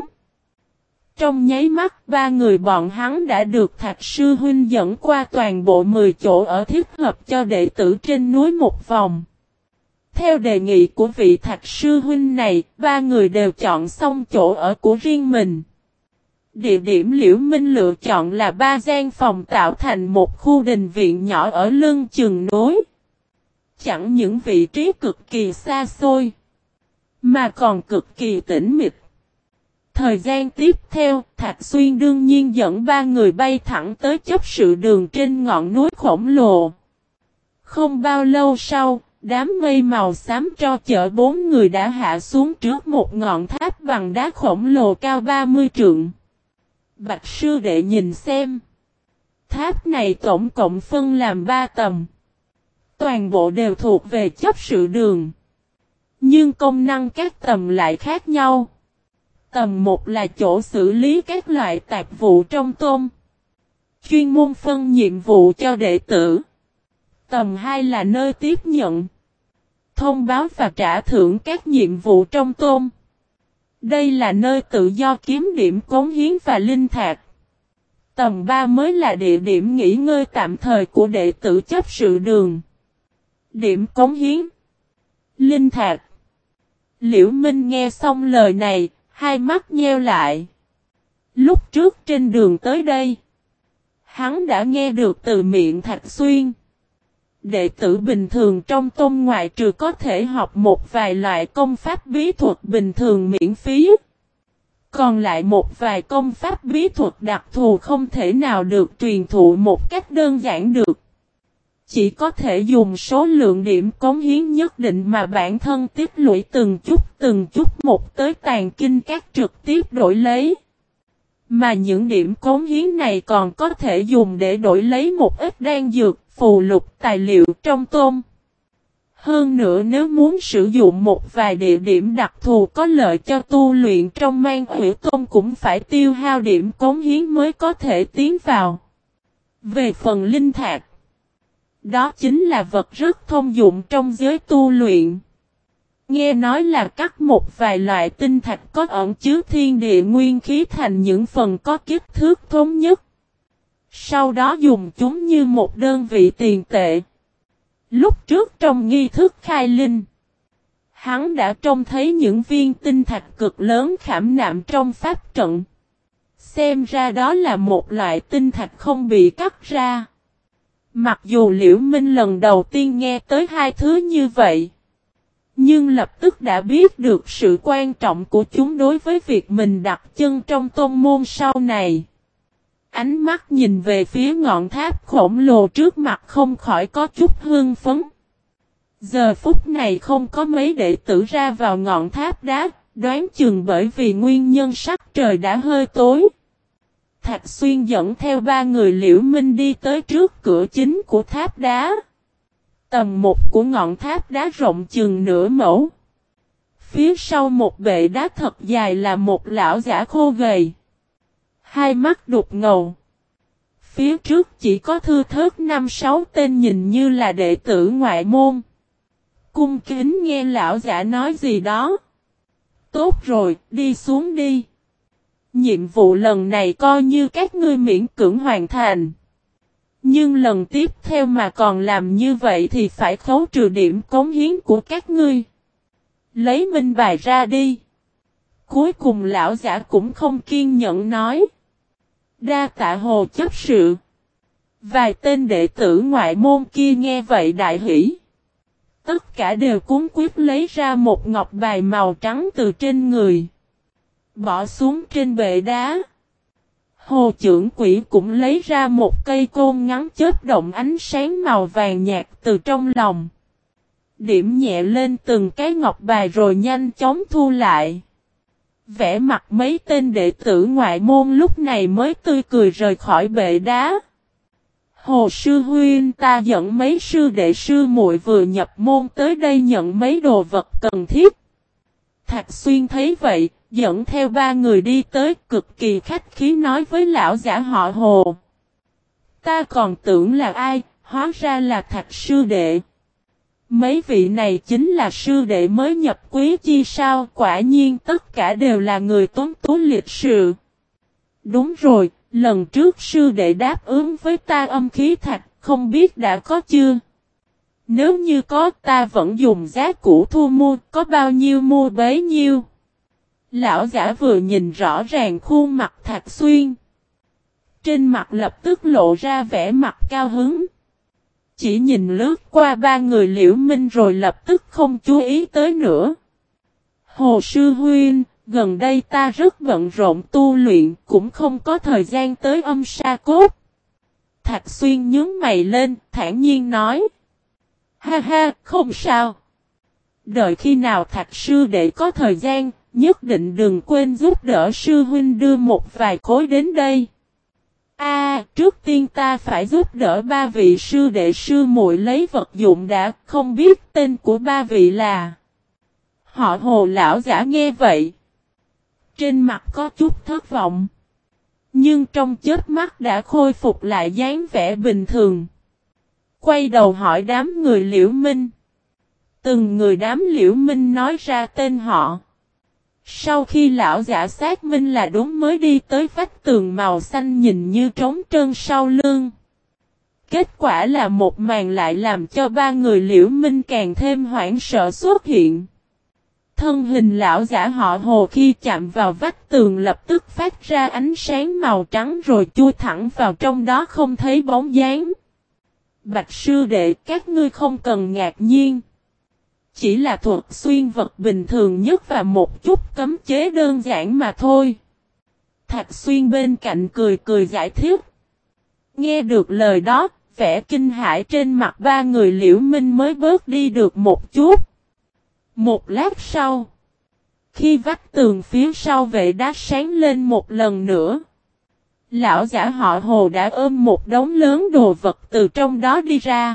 Trong nháy mắt, ba người bọn hắn đã được Thạch sư huynh dẫn qua toàn bộ 10 chỗ ở thích hợp cho đệ tử trên núi một vòng. Theo đề nghị của vị Thạch sư huynh này, ba người đều chọn xong chỗ ở của riêng mình. Địa điểm Liễu Minh lựa chọn là 3 gian phòng tạo thành một khu đình viện nhỏ ở lưng chừng núi. Chẳng những vị trí cực kỳ xa xôi, mà còn cực kỳ tĩnh mịch. Thời gian tiếp theo, Thạch Xuyên đương nhiên dẫn ba người bay thẳng tới chấp sự đường trên ngọn núi khổng lồ. Không bao lâu sau, đám mây màu xám tro chở 4 người đã hạ xuống trước một ngọn tháp bằng đá khổng lồ cao 30 trượng. Bạch sư đệ nhìn xem. Tháp này tổng cộng phân làm 3 tầng. Toàn bộ đều thuộc về chấp sự đường. Nhưng công năng các tầng lại khác nhau. Tầng 1 là chỗ xử lý các loại tạp vụ trong tôn, chuyên môn phân nhiệm vụ cho đệ tử. Tầng 2 là nơi tiếp nhận, thông báo và trả thưởng các nhiệm vụ trong tôn. Đây là nơi tự do kiếm điểm cống hiến và linh thạch. Tầng 3 mới là địa điểm nghỉ ngơi tạm thời của đệ tử chấp sự đường. Điểm cống hiến, linh thạch. Liễu Minh nghe xong lời này, hai mắt nheo lại. Lúc trước trên đường tới đây, hắn đã nghe được từ miệng Thạch Xuyên. Đệ tử bình thường trong tôn ngoại trừ có thể học một vài loại công pháp bí thuật bình thường miễn phí. Còn lại một vài công pháp bí thuật đặc thù không thể nào được truyền thụ một cách đơn giản được. Chỉ có thể dùng số lượng điểm cống hiến nhất định mà bản thân tích lũy từng chút một tới Tàn Kinh Các trực tiếp đổi lấy. Mà những điểm cống hiến này còn có thể dùng để đổi lấy một ít đan dược, phù lục tài liệu trong tôn. Hơn nữa nếu muốn sử dụng một vài địa điểm đặc thù có lợi cho tu luyện trong Man Hủy Tôn cũng phải tiêu hao điểm cống hiến mới có thể tiến vào. Về phần linh thạch, đó chính là vật rất thông dụng trong giới tu luyện. Nghe nói là cắt một vài loại tinh thạch có ẩn chứa thiên địa nguyên khí thành những phần có kích thước thống nhất. Sau đó dùng chúng như một đơn vị tiền tệ. Lúc trước trong nghi thức khai linh, hắn đã trông thấy những viên tinh thạch cực lớn khảm nạm trong pháp trận. Xem ra đó là một loại tinh thạch không bị cắt ra. Mặc dù Liễu Minh lần đầu tiên nghe tới hai thứ như vậy, nhưng lập tức đã biết được sự quan trọng của chúng đối với việc mình đặt chân trong tôn môn sau này. Ánh mắt nhìn về phía ngọn tháp khổng lồ trước mặt không khỏi có chút hưng phấn. Giờ phút này không có mấy đệ tử ra vào ngọn tháp đá, đoán chừng bởi vì nguyên nhân sắc trời đã hơi tối. Thạch Xuyên dẫn theo ba người Liễu Minh đi tới trước cửa chính của tháp đá. Tầng 1 của ngọn tháp đá rộng chừng nửa mẫu. Phía sau một bệ đá thật dài là một lão giả khô gầy. Hai mắt đục ngầu. Phía trước chỉ có thưa thớt 5-6 tên nhìn như là đệ tử ngoại môn. Cung kính nghe lão giả nói gì đó. Tốt rồi, đi xuống đi. Nhiệm vụ lần này coi như các ngươi miễn cưỡng hoàn thành. Nhưng lần tiếp theo mà còn làm như vậy thì phải khấu trừ điểm cống hiến của các ngươi. Lấy minh bài ra đi. Cuối cùng lão giả cũng không kiên nhẫn nói. Đa tạ Hồ chấp sự. Vài tên đệ tử ngoại môn kia nghe vậy đại hỉ. Tất cả đều cuống quyết lấy ra một ngọc bài màu trắng từ trên người. Bỏ xuống trên bệ đá. Hồ trưởng quỷ cũng lấy ra một cây côn ngắn chớp động ánh sáng màu vàng nhạt từ trong lòng. Điểm nhẹ lên từng cái ngọc bài rồi nhanh chóng thu lại. Vẻ mặt mấy tên đệ tử ngoại môn lúc này mới tươi cười rời khỏi bệ đá. Hồ sư huynh, ta dẫn mấy sư đệ sư muội vừa nhập môn tới đây nhận mấy đồ vật cần thiết. Thạch Xuyên thấy vậy, dẫn theo ba người đi tới, cực kỳ khách khí nói với lão giả họ Hồ. Ta còn tưởng là ai, hóa ra là Thạch sư đệ. Mấy vị này chính là sư đệ mới nhập quý chi sao, quả nhiên tất cả đều là người tuấn tú lịch sự. Đúng rồi, lần trước sư đệ đáp ứng với ta âm khí thạch, không biết đã có chưa? Nếu như có, ta vẫn dùng giá cũ thu mua, có bao nhiêu mua bấy nhiêu. Lão giả vừa nhìn rõ ràng khuôn mặt Thạch Xuyên. Trên mặt lập tức lộ ra vẻ mặt cao hứng. Chỉ nhìn lướt qua ba người Liễu Minh rồi lập tức không chú ý tới nữa. Hồ sư huynh, gần đây ta rất bận rộn tu luyện, cũng không có thời gian tới âm sa cốt. Thạch Xuyên nhướng mày lên, thản nhiên nói. Ha ha, không sao. Đợi khi nào Thạch sư đệ có thời gian, nhất định đừng quên giúp đỡ sư huynh đưa một vài khối đến đây. Trước tiên ta phải giúp đỡ ba vị sư đệ sư muội lấy vật dụng đã, không biết tên của ba vị là. Họ Hồ lão giả nghe vậy. Trên mặt có chút thất vọng. Nhưng trong chớp mắt đã khôi phục lại dáng vẻ bình thường. Quay đầu hỏi đám người Liễu Minh. Từng người đám Liễu Minh nói ra tên họ. Sau khi lão giả xác minh là đúng mới đi tới vách tường màu xanh nhìn như trống trơn sau lưng. Kết quả là một màn lại làm cho ba người Liễu Minh càng thêm hoảng sợ xuất hiện. Thân hình lão giả họ Hồ khi chạm vào vách tường lập tức phát ra ánh sáng màu trắng rồi chui thẳng vào trong đó không thấy bóng dáng. Bạch sư đệ, các ngươi không cần ngạc nhiên. Chỉ là thuật xuyên vật bình thường nhất và một chút cấm chế đơn giản mà thôi. Thạch Xuyên bên cạnh cười cười giải thích. Nghe được lời đó, vẻ kinh hãi trên mặt ba người Liễu Minh mới bớt đi được một chút. Một lát sau, khi vách tường phía sau vệ đá sáng lên một lần nữa, lão giả họ Hồ đã ôm một đống lớn đồ vật từ trong đó đi ra.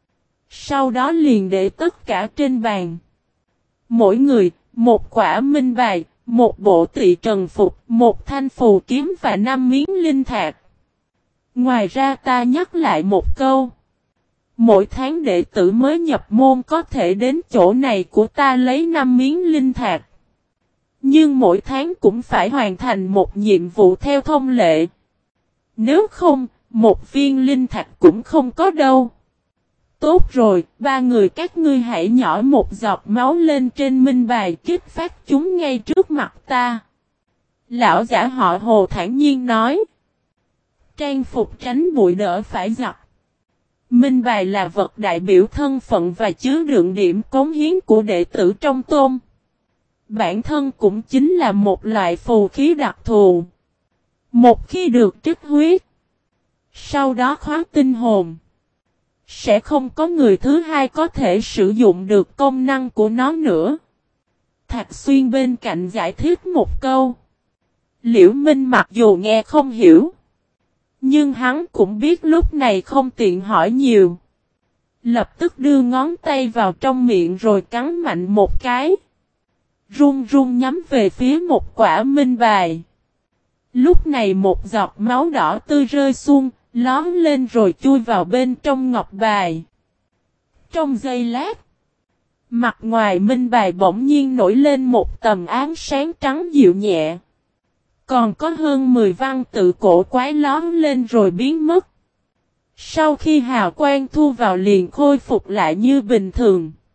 Sau đó liền để tất cả trên bàn. Mỗi người, một quả minh bài, một bộ tỵ trần phục, một thanh phù kiếm và 5 miếng linh thạch. Ngoài ra ta nhắc lại một câu. Mỗi tháng đệ tử mới nhập môn có thể đến chỗ này của ta lấy 5 miếng linh thạch. Nhưng mỗi tháng cũng phải hoàn thành một nhiệm vụ theo thông lệ. Nếu không, một viên linh thạch cũng không có đâu. Tốt rồi, ba người các ngươi hãy nhỏ một giọt máu lên trên minh bài kích phát chúng ngay trước mặt ta. Lão giả họ Hồ thản nhiên nói. Trang phục tránh bụi đỡ phải giặt. Minh bài là vật đại biểu thân phận và chứa đựng điểm cống hiến của đệ tử trong tôn. Bản thân cũng chính là một loại phù khí đặc thù. Một khi được trích huyết, sau đó khóa tinh hồn, sẽ không có người thứ hai có thể sử dụng được công năng của nó nữa. Thạc Xuyên bên cạnh giải thích một câu. Liễu Minh mặc dù nghe không hiểu, nhưng hắn cũng biết lúc này không tiện hỏi nhiều. Lập tức đưa ngón tay vào trong miệng rồi cắn mạnh một cái. Run run nhắm về phía một quả minh bài. Lúc này một giọt máu đỏ tươi rơi xuống, lón lên rồi chui vào bên trong ngọc bài. Trong giây lát, mặt ngoài minh bài bỗng nhiên nổi lên một tầng ánh sáng trắng dịu nhẹ. Còn có hơn 10 văn tự cổ quái lón lên rồi biến mất. Sau khi hào quang thu vào liền khôi phục lại như bình thường.